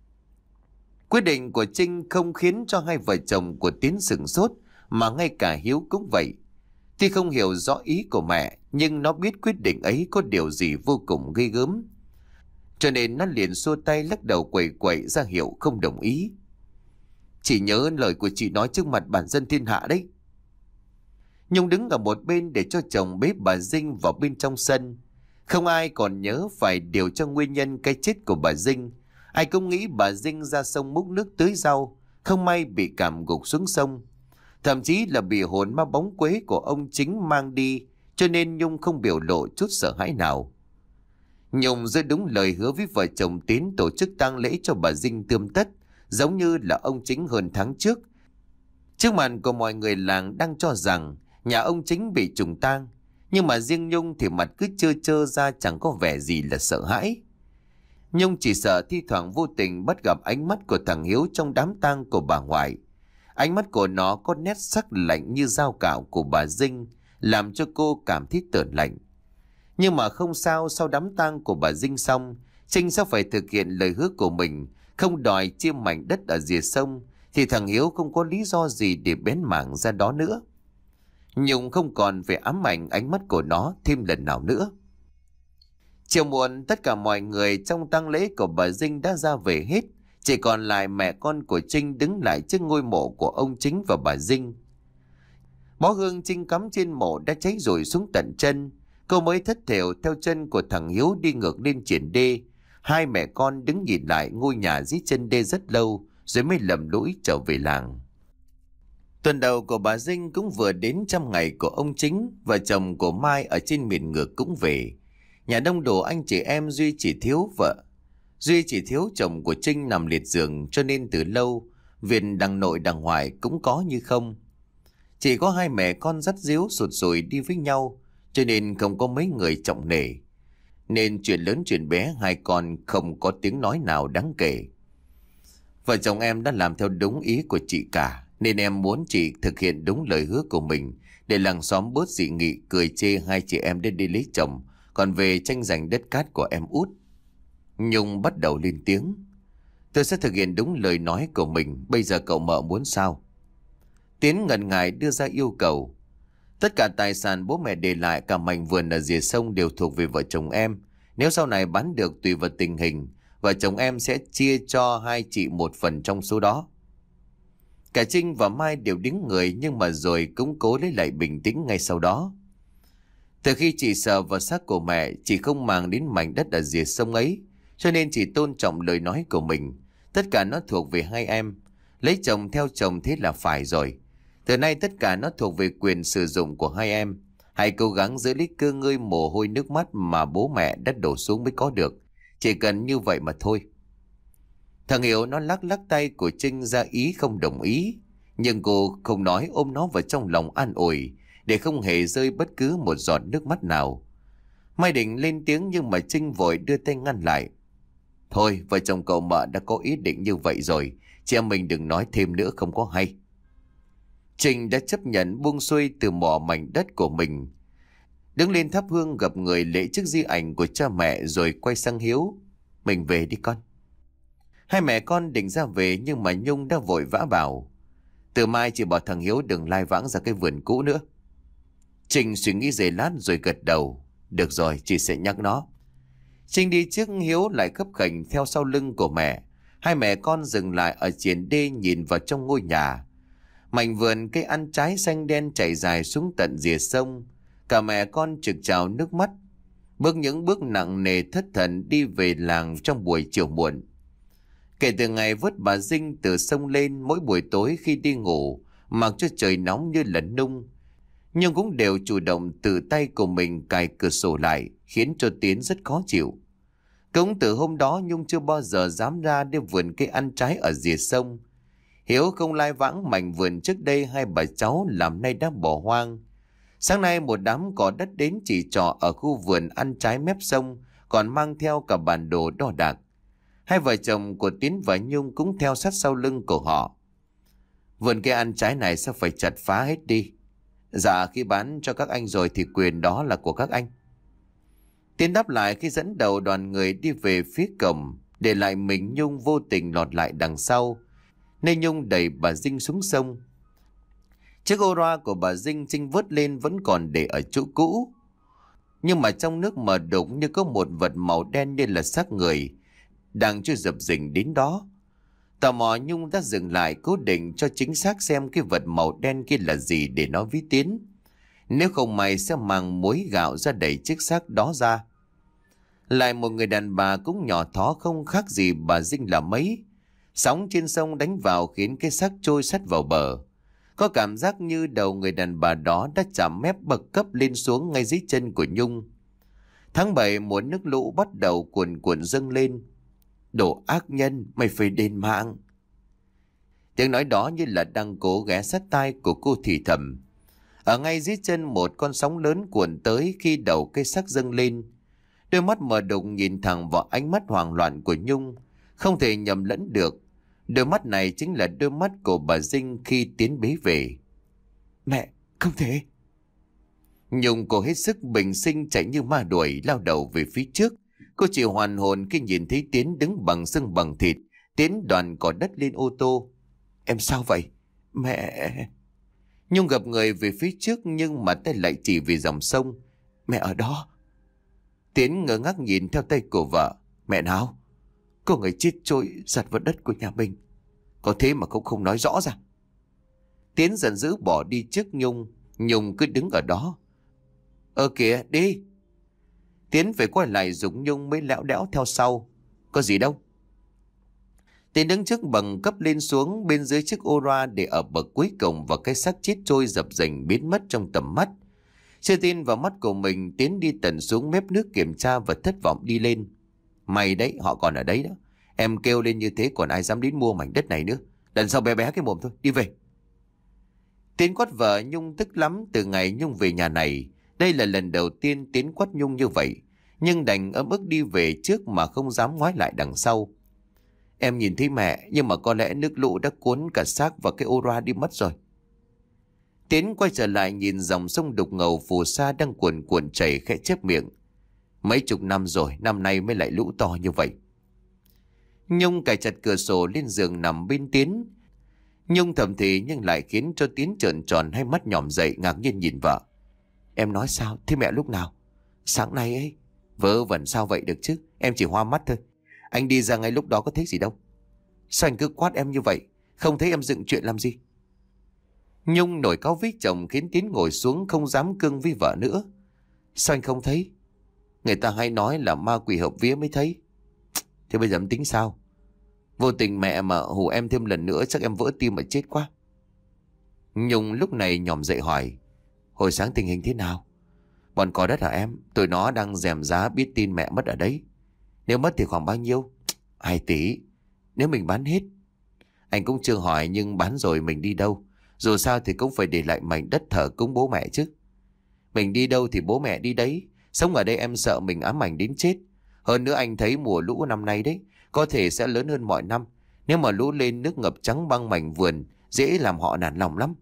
Quyết định của Trinh không khiến cho hai vợ chồng của Tiến sửng sốt, mà ngay cả Hiếu cũng vậy. Tuy không hiểu rõ ý của mẹ, nhưng nó biết quyết định ấy có điều gì vô cùng ghê gớm. Cho nên nó liền xua tay lắc đầu quẩy quẩy ra hiệu không đồng ý. Chị nhớ lời của chị nói trước mặt bản dân thiên hạ đấy. Nhung đứng ở một bên để cho chồng bế bà Dinh vào bên trong sân. Không ai còn nhớ phải điều tra nguyên nhân cái chết của bà Dinh. Ai cũng nghĩ bà Dinh ra sông múc nước tưới rau, không may bị cảm gục xuống sông. Thậm chí là bị hồn ma bóng quế của ông chính mang đi, cho nên Nhung không biểu lộ chút sợ hãi nào. Nhung giữ đúng lời hứa với vợ chồng Tiến tổ chức tang lễ cho bà Dinh tươm tất, giống như là ông chính hơn tháng trước. Trước mặt của mọi người làng đang cho rằng nhà ông chính bị trùng tang, nhưng mà riêng Nhung thì mặt cứ trơ trơ ra, chẳng có vẻ gì là sợ hãi. Nhung chỉ sợ thi thoảng vô tình bắt gặp ánh mắt của thằng Hiếu trong đám tang của bà ngoại. Ánh mắt của nó có nét sắc lạnh như dao cạo của bà Dinh, làm cho cô cảm thấy tởn lạnh. Nhưng mà không sao, sau đám tang của bà Dinh xong, Trinh sẽ phải thực hiện lời hứa của mình, không đòi chia mảnh đất ở rìa sông, thì thằng Hiếu không có lý do gì để bén mảng ra đó nữa. Nhung không còn phải ám ảnh ánh mắt của nó thêm lần nào nữa. Chiều muộn, tất cả mọi người trong tang lễ của bà Dinh đã ra về hết. Chỉ còn lại mẹ con của Trinh đứng lại trước ngôi mộ của ông Chính và bà Dinh. Bó hương Trinh cắm trên mộ đã cháy rụi xuống tận chân. Cô mới thất thểu theo chân của thằng Hiếu đi ngược lên triển đê. Hai mẹ con đứng nhìn lại ngôi nhà dưới chân đê rất lâu, rồi mới lầm lũi trở về làng. Tuần đầu của bà Dinh cũng vừa đến trăm ngày của ông Chính. Vợ chồng của Mai ở trên miền ngược cũng về. Nhà đông đủ anh chị em, Duy chỉ thiếu vợ. Duy chỉ thiếu chồng của Trinh nằm liệt giường, cho nên từ lâu việc đằng nội đằng ngoại cũng có như không. Chỉ có hai mẹ con dắt díu sụt sùi đi với nhau, cho nên không có mấy người trọng nể. Nên chuyện lớn chuyện bé hai con không có tiếng nói nào đáng kể. Vợ chồng em đã làm theo đúng ý của chị cả, nên em muốn chị thực hiện đúng lời hứa của mình, để làng xóm bớt dị nghị cười chê hai chị em đến đi lấy chồng, còn về tranh giành đất cát của em út. Nhung bắt đầu lên tiếng. Tôi sẽ thực hiện đúng lời nói của mình. Bây giờ cậu mợ muốn sao? Tiến ngần ngại đưa ra yêu cầu. Tất cả tài sản bố mẹ để lại, cả mảnh vườn ở rìa sông đều thuộc về vợ chồng em. Nếu sau này bán được tùy vào tình hình, vợ chồng em sẽ chia cho hai chị một phần trong số đó. Cả Trinh và Mai đều đứng người, nhưng mà rồi cũng cố lấy lại bình tĩnh ngay sau đó. Từ khi chị sờ vào xác của mẹ, chị không màng đến mảnh đất ở rìa sông ấy, cho nên chị tôn trọng lời nói của mình. Tất cả nó thuộc về hai em. Lấy chồng theo chồng thế là phải rồi. Từ nay tất cả nó thuộc về quyền sử dụng của hai em. Hãy cố gắng giữ lấy cơ ngơi mồ hôi nước mắt mà bố mẹ đã đổ xuống mới có được. Chỉ cần như vậy mà thôi. Thằng Hiếu nó lắc lắc tay của Trinh ra ý không đồng ý. Nhưng cô không nói, ôm nó vào trong lòng an ủi, để không hề rơi bất cứ một giọt nước mắt nào. Mai định lên tiếng, nhưng mà Trinh vội đưa tay ngăn lại. Thôi, vợ chồng cậu mợ đã có ý định như vậy rồi, chị em mình đừng nói thêm nữa không có hay. Trinh đã chấp nhận buông xuôi từ bỏ mảnh đất của mình, đứng lên thắp hương gặp người lễ trước di ảnh của cha mẹ, rồi quay sang Hiếu. Mình về đi con. Hai mẹ con định ra về, nhưng mà Nhung đã vội vã bảo. Từ mai chị bảo thằng Hiếu đừng lai vãng ra cái vườn cũ nữa. Trinh suy nghĩ giây lát rồi gật đầu. Được rồi, chị sẽ nhắc nó. Trinh đi trước, Hiếu lại khấp khểnh theo sau lưng của mẹ. Hai mẹ con dừng lại ở triển đê nhìn vào trong ngôi nhà. Mảnh vườn cây ăn trái xanh đen chảy dài xuống tận rìa sông. Cả mẹ con trực trào nước mắt, bước những bước nặng nề thất thần đi về làng trong buổi chiều muộn. Kể từ ngày vớt bà Dinh từ sông lên, mỗi buổi tối khi đi ngủ, mặc cho trời nóng như là nung, nhưng cũng đều chủ động tự tay của mình cài cửa sổ lại, khiến cho Tiến rất khó chịu. Cũng từ hôm đó Nhung chưa bao giờ dám ra để vườn cây ăn trái ở rìa sông. Hiếu không lai vãng mảnh vườn trước đây hai bà cháu làm nay đã bỏ hoang. Sáng nay một đám cỏ đất đến chỉ trọ ở khu vườn ăn trái mép sông, còn mang theo cả bản đồ đo đạc. Hai vợ chồng của Tiến và Nhung cũng theo sát sau lưng của họ. Vườn cây ăn trái này sao phải chặt phá hết đi? Dạ, khi bán cho các anh rồi thì quyền đó là của các anh. Tiến đáp lại khi dẫn đầu đoàn người đi về phía cổng, để lại mình Nhung vô tình lọt lại đằng sau, nên Nhung đẩy bà Dinh xuống sông. Chiếc ô loa của bà Dinh Trinh vớt lên vẫn còn để ở chỗ cũ, nhưng mà trong nước mờ đục như có một vật màu đen như là xác người đang chưa dập dình đến đó. Tò mò, Nhung đã dừng lại cố định cho chính xác xem cái vật màu đen kia là gì để nó ví Tiến. Nếu không mày sẽ mang muối gạo ra đẩy chiếc xác đó ra. Lại một người đàn bà cũng nhỏ thó không khác gì bà Dinh là mấy. Sóng trên sông đánh vào khiến cái xác trôi sắt vào bờ. Có cảm giác như đầu người đàn bà đó đã chạm mép bậc cấp lên xuống ngay dưới chân của Nhung. Tháng bảy mùa nước lũ bắt đầu cuồn cuộn dâng lên. Đồ ác nhân, mày phải đền mạng. Tiếng nói đó như là đang cố ghé sát tai của cô thì thầm. Ở ngay dưới chân một con sóng lớn cuộn tới khi đầu cây xác dâng lên. Đôi mắt mờ đục nhìn thẳng vào ánh mắt hoảng loạn của Nhung, không thể nhầm lẫn được. Đôi mắt này chính là đôi mắt của bà Dinh khi Tiến bế về. Mẹ, không thể. Nhung cô hết sức bình sinh chạy như ma đuổi lao đầu về phía trước. Cô chỉ hoàn hồn khi nhìn thấy Tiến đứng bằng xương bằng thịt, Tiến đoàn cỏ đất lên ô tô. Em sao vậy? Mẹ... Nhung gập người về phía trước nhưng mà tay lại chỉ về dòng sông. Mẹ ở đó. Tiến ngơ ngác nhìn theo tay của vợ. Mẹ nào? Có người chết trôi giặt vào đất của nhà mình. Có thế mà cũng không nói rõ ra. Tiến giận dữ bỏ đi trước Nhung. Nhung cứ đứng ở đó. Ờ kìa đi. Tiến phải quay lại dùng Nhung mới lẽo đẽo theo sau. Có gì đâu. Tiến đứng trước bằng cấp lên xuống bên dưới chiếc ô loa để ở bậc cuối cùng và cái xác chết trôi dập dềnh biến mất trong tầm mắt. Chưa tin vào mắt của mình, Tiến đi tận xuống mép nước kiểm tra và thất vọng đi lên. Mày đấy, họ còn ở đấy đó. Em kêu lên như thế còn ai dám đến mua mảnh đất này nữa. Lần sau bé bé cái mồm thôi, đi về. Tiến quát vợ Nhung tức lắm. Từ ngày Nhung về nhà này, đây là lần đầu tiên Tiến quát Nhung như vậy. Nhưng đành ấm ức đi về trước mà không dám ngoái lại đằng sau. Em nhìn thấy mẹ, nhưng mà có lẽ nước lũ đã cuốn cả xác và cái ô loa đi mất rồi. Tiến quay trở lại nhìn dòng sông đục ngầu phù sa đang cuồn cuộn chảy, khẽ chép miệng. Mấy chục năm rồi, năm nay mới lại lũ to như vậy. Nhung cài chặt cửa sổ lên giường nằm bên Tiến. Nhung thầm thì nhưng lại khiến cho Tiến trợn tròn hai mắt nhòm dậy ngạc nhiên nhìn vợ. Em nói sao? Thế mẹ lúc nào? Sáng nay ấy. Vớ vẩn sao vậy được chứ? Em chỉ hoa mắt thôi. Anh đi ra ngay lúc đó có thấy gì đâu. Sao anh cứ quát em như vậy? Không thấy em dựng chuyện làm gì? Nhung nổi cáu với chồng khiến Tiến ngồi xuống không dám cưng với vợ nữa. Sao anh không thấy? Người ta hay nói là ma quỷ hợp vía mới thấy. Thế bây giờ em tính sao? Vô tình mẹ mà hù em thêm lần nữa chắc em vỡ tim mà chết quá. Nhung lúc này nhòm dậy hỏi. Hồi sáng tình hình thế nào? Bọn cò đất hả em? Tụi nó đang rèm giá biết tin mẹ mất ở đấy. Nếu mất thì khoảng bao nhiêu? Hai tỷ. Nếu mình bán hết. Anh cũng chưa hỏi nhưng bán rồi mình đi đâu? Dù sao thì cũng phải để lại mảnh đất thờ cúng bố mẹ chứ. Mình đi đâu thì bố mẹ đi đấy. Sống ở đây em sợ mình ám ảnh đến chết. Hơn nữa anh thấy mùa lũ năm nay đấy có thể sẽ lớn hơn mọi năm. Nếu mà lũ lên nước ngập trắng băng mảnh vườn, dễ làm họ nản lòng lắm.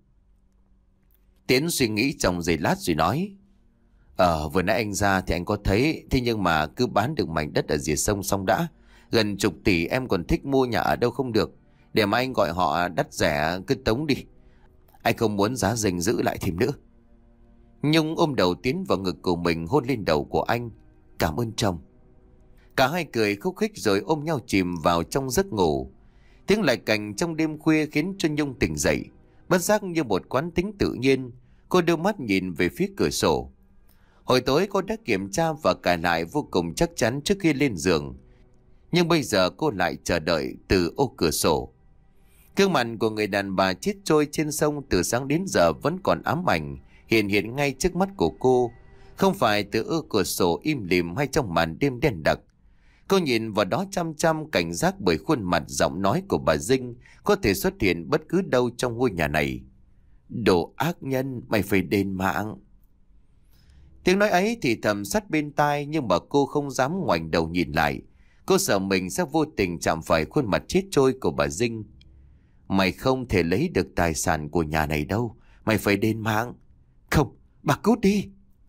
Tiến suy nghĩ trong giây lát rồi nói. Ờ vừa nãy anh ra thì anh có thấy. Thế nhưng mà cứ bán được mảnh đất ở rìa sông xong đã. Gần chục tỷ em còn thích mua nhà ở đâu không được. Để mà anh gọi họ đắt rẻ cứ tống đi. Anh không muốn giá rình giữ lại thêm nữa. Nhung ôm đầu Tiến vào ngực của mình, hôn lên đầu của anh. Cảm ơn chồng. Cả hai cười khúc khích rồi ôm nhau chìm vào trong giấc ngủ. Tiếng lại cành trong đêm khuya khiến cho Nhung tỉnh dậy. Bất giác như một quán tính tự nhiên, cô đưa mắt nhìn về phía cửa sổ. Hồi tối cô đã kiểm tra và cài lại vô cùng chắc chắn trước khi lên giường. Nhưng bây giờ cô lại chờ đợi từ ô cửa sổ. Gương mặt của người đàn bà chết trôi trên sông từ sáng đến giờ vẫn còn ám ảnh hiện hiện ngay trước mắt của cô. Không phải từ ô cửa sổ im lìm hay trong màn đêm đen đặc. Cô nhìn vào đó chăm chăm, cảnh giác bởi khuôn mặt, giọng nói của bà Dinh có thể xuất hiện bất cứ đâu trong ngôi nhà này. Đồ ác nhân, mày phải đền mạng. Tiếng nói ấy thì thầm sát bên tai nhưng mà cô không dám ngoảnh đầu nhìn lại. Cô sợ mình sẽ vô tình chạm phải khuôn mặt chết trôi của bà Dinh. Mày không thể lấy được tài sản của nhà này đâu. Mày phải đền mạng. Không, bà cút đi.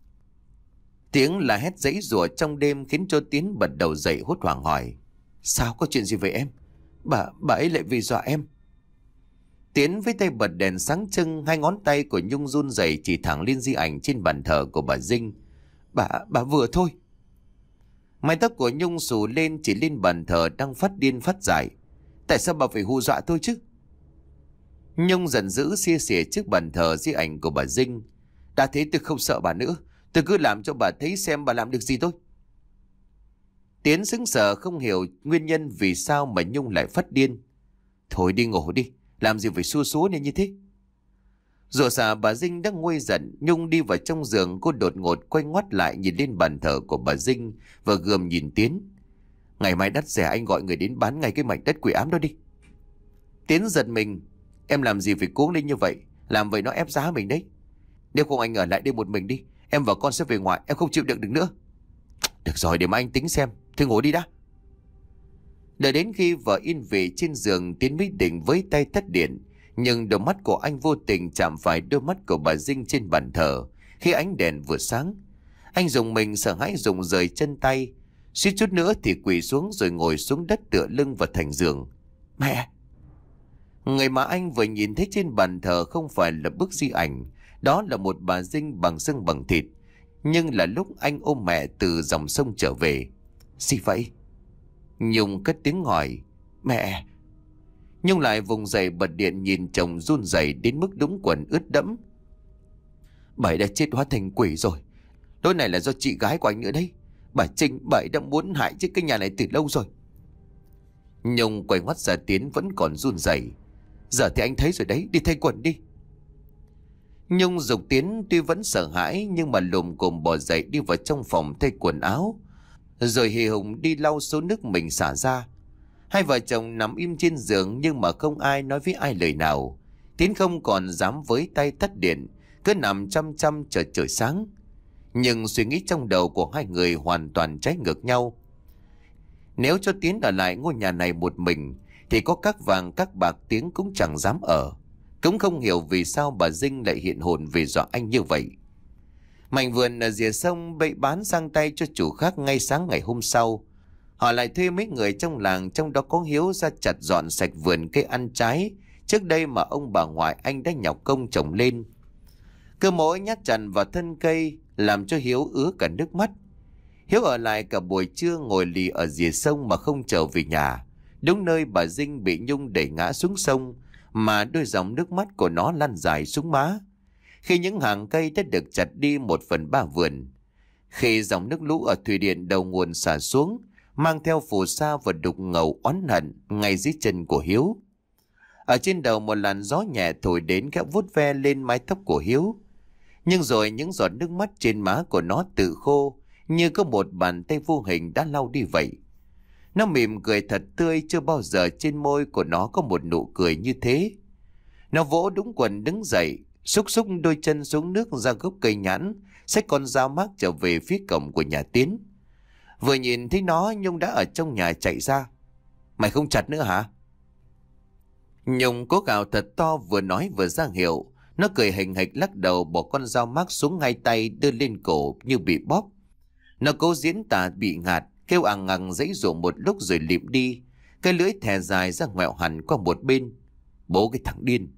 Tiếng là hét giãy giụa trong đêm khiến cho Tiến bật đầu dậy hốt hoảng hỏi. Sao, có chuyện gì vậy em? Bà, bà ấy lại vì dọa em. Tiến với tay bật đèn sáng trưng, hai ngón tay của Nhung run rẩy chỉ thẳng lên di ảnh trên bàn thờ của bà Dinh. Bà, bà vừa thôi. Mái tóc của Nhung xù lên chỉ lên bàn thờ đang phát điên phát dại. Tại sao bà phải hù dọa tôi chứ? Nhung giận dữ xia xỉa trước bàn thờ di ảnh của bà Dinh. Đã thế tôi không sợ bà nữa. Tôi cứ làm cho bà thấy xem bà làm được gì thôi. Tiến sững sờ không hiểu nguyên nhân vì sao mà Nhung lại phát điên. Thôi đi ngủ đi. Làm gì phải xua xúa nên như thế. Rồi xà bà Dinh đang nguôi giận. Nhung đi vào trong giường. Cô đột ngột quay ngoắt lại nhìn lên bàn thờ của bà Dinh và gườm nhìn Tiến. Ngày mai đắt rẻ anh gọi người đến bán ngay cái mảnh đất quỷ ám đó đi. Tiến giật mình. Em làm gì phải cuống lên như vậy? Làm vậy nó ép giá mình đấy. Nếu không anh ở lại đây một mình đi. Em và con sẽ về ngoài. Em không chịu đựng được nữa. Được rồi, để mà anh tính xem. Thôi ngủ đi đã. Đợi đến khi vợ yên về trên giường, Tiến mới định với tay tắt điện. Nhưng đôi mắt của anh vô tình chạm phải đôi mắt của bà Dinh trên bàn thờ. Khi ánh đèn vừa sáng, anh dùng mình sợ hãi rụng rời chân tay. Suýt chút nữa thì quỳ xuống rồi ngồi xuống đất tựa lưng vào thành giường. Mẹ! Người mà anh vừa nhìn thấy trên bàn thờ không phải là bức di ảnh, đó là một bà Dinh bằng xương bằng thịt. Nhưng là lúc anh ôm mẹ từ dòng sông trở về. Gì vậy? Nhung cất tiếng hỏi. Mẹ! Nhung lại vùng dậy bật điện nhìn chồng run rẩy đến mức đúng quần ướt đẫm. Bà ấy đã chết hóa thành quỷ rồi. Lỗi này là do chị gái của anh nữa đấy. Bà Trinh, bà ấy đã muốn hại chết cái nhà này từ lâu rồi. Nhung quay ngoắt ra Tiến vẫn còn run rẩy. Giờ thì anh thấy rồi đấy, đi thay quần đi. Nhung giục Tiến tuy vẫn sợ hãi nhưng mà lùm cồm bò dậy đi vào trong phòng thay quần áo. Rồi hì hùng đi lau số nước mình xả ra. Hai vợ chồng nằm im trên giường nhưng mà không ai nói với ai lời nào. Tiến không còn dám với tay tắt điện, cứ nằm chăm chăm chờ trời sáng. Nhưng suy nghĩ trong đầu của hai người hoàn toàn trái ngược nhau. Nếu cho Tiến ở lại ngôi nhà này một mình thì có các vàng các bạc Tiến cũng chẳng dám ở. Cũng không hiểu vì sao bà Dinh lại hiện hồn về dọa anh như vậy. Mảnh vườn ở rìa sông bị bán sang tay cho chủ khác ngay sáng ngày hôm sau. Họ lại thuê mấy người trong làng, trong đó có Hiếu, ra chặt dọn sạch vườn cây ăn trái trước đây mà ông bà ngoại anh đã nhọc công trồng lên. Cứ mỗi nhát chằn vào thân cây làm cho Hiếu ứa cả nước mắt. Hiếu ở lại cả buổi trưa ngồi lì ở rìa sông mà không trở về nhà, đúng nơi bà Dinh bị Nhung đẩy ngã xuống sông mà đôi dòng nước mắt của nó lăn dài xuống má. Khi những hàng cây đã được chặt đi một phần ba vườn, khi dòng nước lũ ở thủy điện đầu nguồn xả xuống mang theo phù sa và đục ngầu oán hận ngay dưới chân của Hiếu. Ở trên đầu một làn gió nhẹ thổi đến khẽ vuốt ve lên mái tóc của Hiếu. Nhưng rồi những giọt nước mắt trên má của nó tự khô, như có một bàn tay vô hình đã lau đi vậy. Nó mỉm cười thật tươi, chưa bao giờ trên môi của nó có một nụ cười như thế. Nó vỗ đúng quần đứng dậy, xúc xúc đôi chân xuống nước ra gốc cây nhãn, xách con dao mác trở về phía cổng của nhà Tiến. Vừa nhìn thấy nó, Nhung đã ở trong nhà chạy ra. Mày không chặt nữa hả? Nhung cố gào thật to, vừa nói vừa ra hiệu. Nó cười hình hạch lắc đầu, bỏ con dao mác xuống ngay tay, đưa lên cổ như bị bóp. Nó cố diễn tả bị ngạt, kêu ằng ằng giãy giụa một lúc rồi lịm đi. Cái lưỡi thè dài ra ngoẹo hẳn qua một bên. Bố cái thằng điên!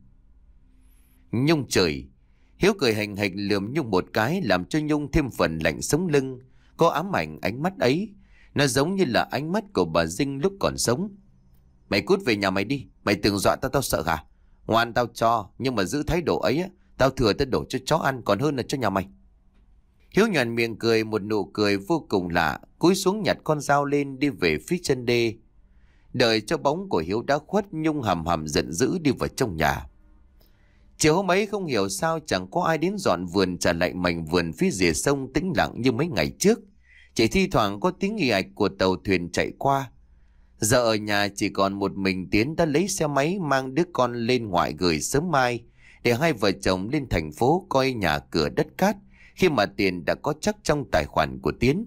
Nhung trời! Hiếu cười hành hạch lườm Nhung một cái, làm cho Nhung thêm phần lạnh sống lưng. Có ám ảnh ánh mắt ấy, nó giống như là ánh mắt của bà Dinh lúc còn sống. Mày cút về nhà mày đi. Mày từng dọa tao, tao sợ hả? Ngoan tao cho, nhưng mà giữ thái độ ấy á, tao thừa tao đổ cho chó ăn còn hơn là cho nhà mày. Hiếu nhoẻn miệng cười một nụ cười vô cùng lạ, cúi xuống nhặt con dao lên đi về phía chân đê. Đợi cho bóng của Hiếu đã khuất, Nhung hầm hầm giận dữ đi vào trong nhà. Chiều hôm ấy không hiểu sao chẳng có ai đến dọn vườn trả lại mảnh vườn phía rìa sông tĩnh lặng như mấy ngày trước. Chỉ thi thoảng có tiếng ì ạch của tàu thuyền chạy qua. Giờ ở nhà chỉ còn một mình Tiến đã lấy xe máy mang đứa con lên ngoại gửi sớm mai, để hai vợ chồng lên thành phố coi nhà cửa đất cát, khi mà tiền đã có chắc trong tài khoản của Tiến.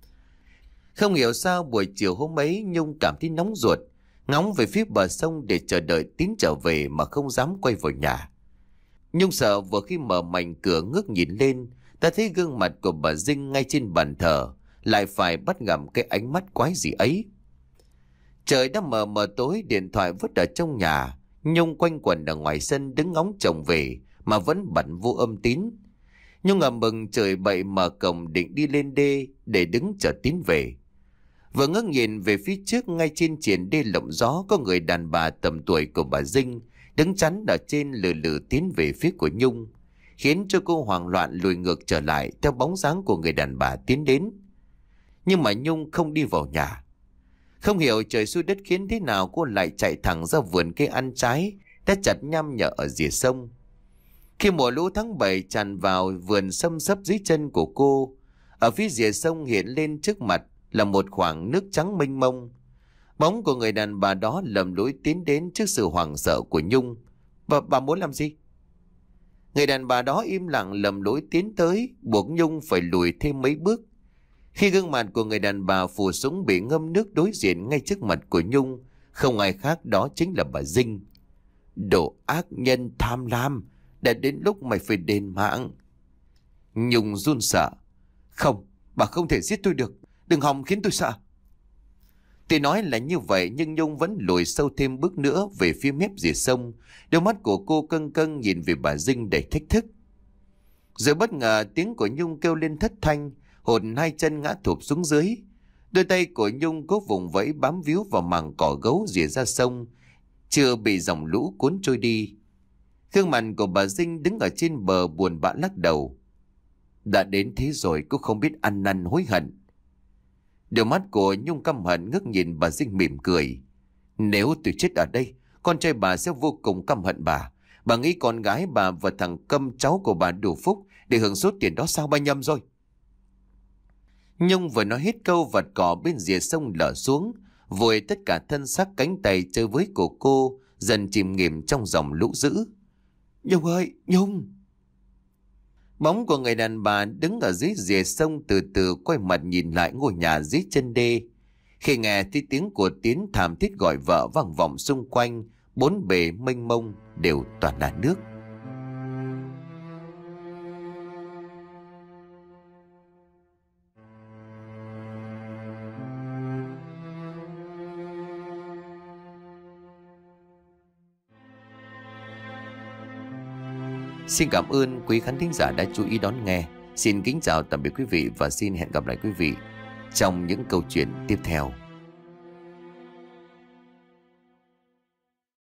Không hiểu sao buổi chiều hôm ấy Nhung cảm thấy nóng ruột, ngóng về phía bờ sông để chờ đợi Tiến trở về mà không dám quay vào nhà. Nhung sợ vừa khi mở mảnh cửa ngước nhìn lên, ta thấy gương mặt của bà Dinh ngay trên bàn thờ, lại phải bắt gặp cái ánh mắt quái gì ấy. Trời đã mờ mờ tối, điện thoại vứt ở trong nhà. Nhung quanh quẩn ở ngoài sân đứng ngóng chồng về mà vẫn bận vô âm tín. Nhung ngầm mừng trời bậy mở cổng định đi lên đê để đứng chờ Tín về. Vừa ngước nhìn về phía trước, ngay trên triển đê lộng gió có người đàn bà tầm tuổi của bà Dinh đứng chắn ở trên, lừ lừ tiến về phía của Nhung, khiến cho cô hoảng loạn lùi ngược trở lại theo bóng dáng của người đàn bà tiến đến. Nhưng mà Nhung không đi vào nhà. Không hiểu trời xui đất khiến thế nào cô lại chạy thẳng ra vườn cây ăn trái đã chặt nham nhở ở rìa sông. Khi mùa lũ tháng bảy tràn vào vườn xâm xấp dưới chân của cô, ở phía rìa sông hiện lên trước mặt là một khoảng nước trắng mênh mông. Bóng của người đàn bà đó lầm lũi tiến đến trước sự hoảng sợ của Nhung. Bà, bà muốn làm gì? Người đàn bà đó im lặng lầm lũi tiến tới, buộc Nhung phải lùi thêm mấy bước. Khi gương mặt của người đàn bà phù súng bị ngâm nước đối diện ngay trước mặt của Nhung, không ai khác đó chính là bà Dinh. Đồ ác nhân tham lam, đã đến lúc mày phải đền mạng. Nhung run sợ. Không, bà không thể giết tôi được, đừng hòng khiến tôi sợ. Tuy nói là như vậy nhưng Nhung vẫn lùi sâu thêm bước nữa về phía mép rìa sông. Đôi mắt của cô căng căng nhìn về bà Dinh đầy thách thức. Rồi bất ngờ tiếng của Nhung kêu lên thất thanh, hồn hai chân ngã thụp xuống dưới. Đôi tay của Nhung cố vùng vẫy bám víu vào mảng cỏ gấu rìa ra sông, chưa bị dòng lũ cuốn trôi đi. Gương mặt của bà Dinh đứng ở trên bờ buồn bã lắc đầu. Đã đến thế rồi cũng không biết ăn năn hối hận. Đôi mắt của Nhung căm hận ngước nhìn bà Dinh mỉm cười. Nếu tôi chết ở đây, con trai bà sẽ vô cùng căm hận bà. Bà nghĩ con gái bà và thằng Câm cháu của bà đủ phúc để hưởng số tiền đó sao ba nhầm rồi. Nhung vừa nói hết câu, vật cỏ bên rìa sông lở xuống, vội tất cả thân xác cánh tay chơi với của cô dần chìm nghỉm trong dòng lũ dữ. Nhung ơi, Nhung! Bóng của người đàn bà đứng ở dưới rìa sông từ từ quay mặt nhìn lại ngôi nhà dưới chân đê. Khi nghe thấy tiếng của Tiến thảm thiết gọi vợ vang vọng xung quanh, bốn bề mênh mông đều toàn là nước. Xin cảm ơn quý khán thính giả đã chú ý đón nghe. Xin kính chào tạm biệt quý vị và xin hẹn gặp lại quý vị trong những câu chuyện tiếp theo.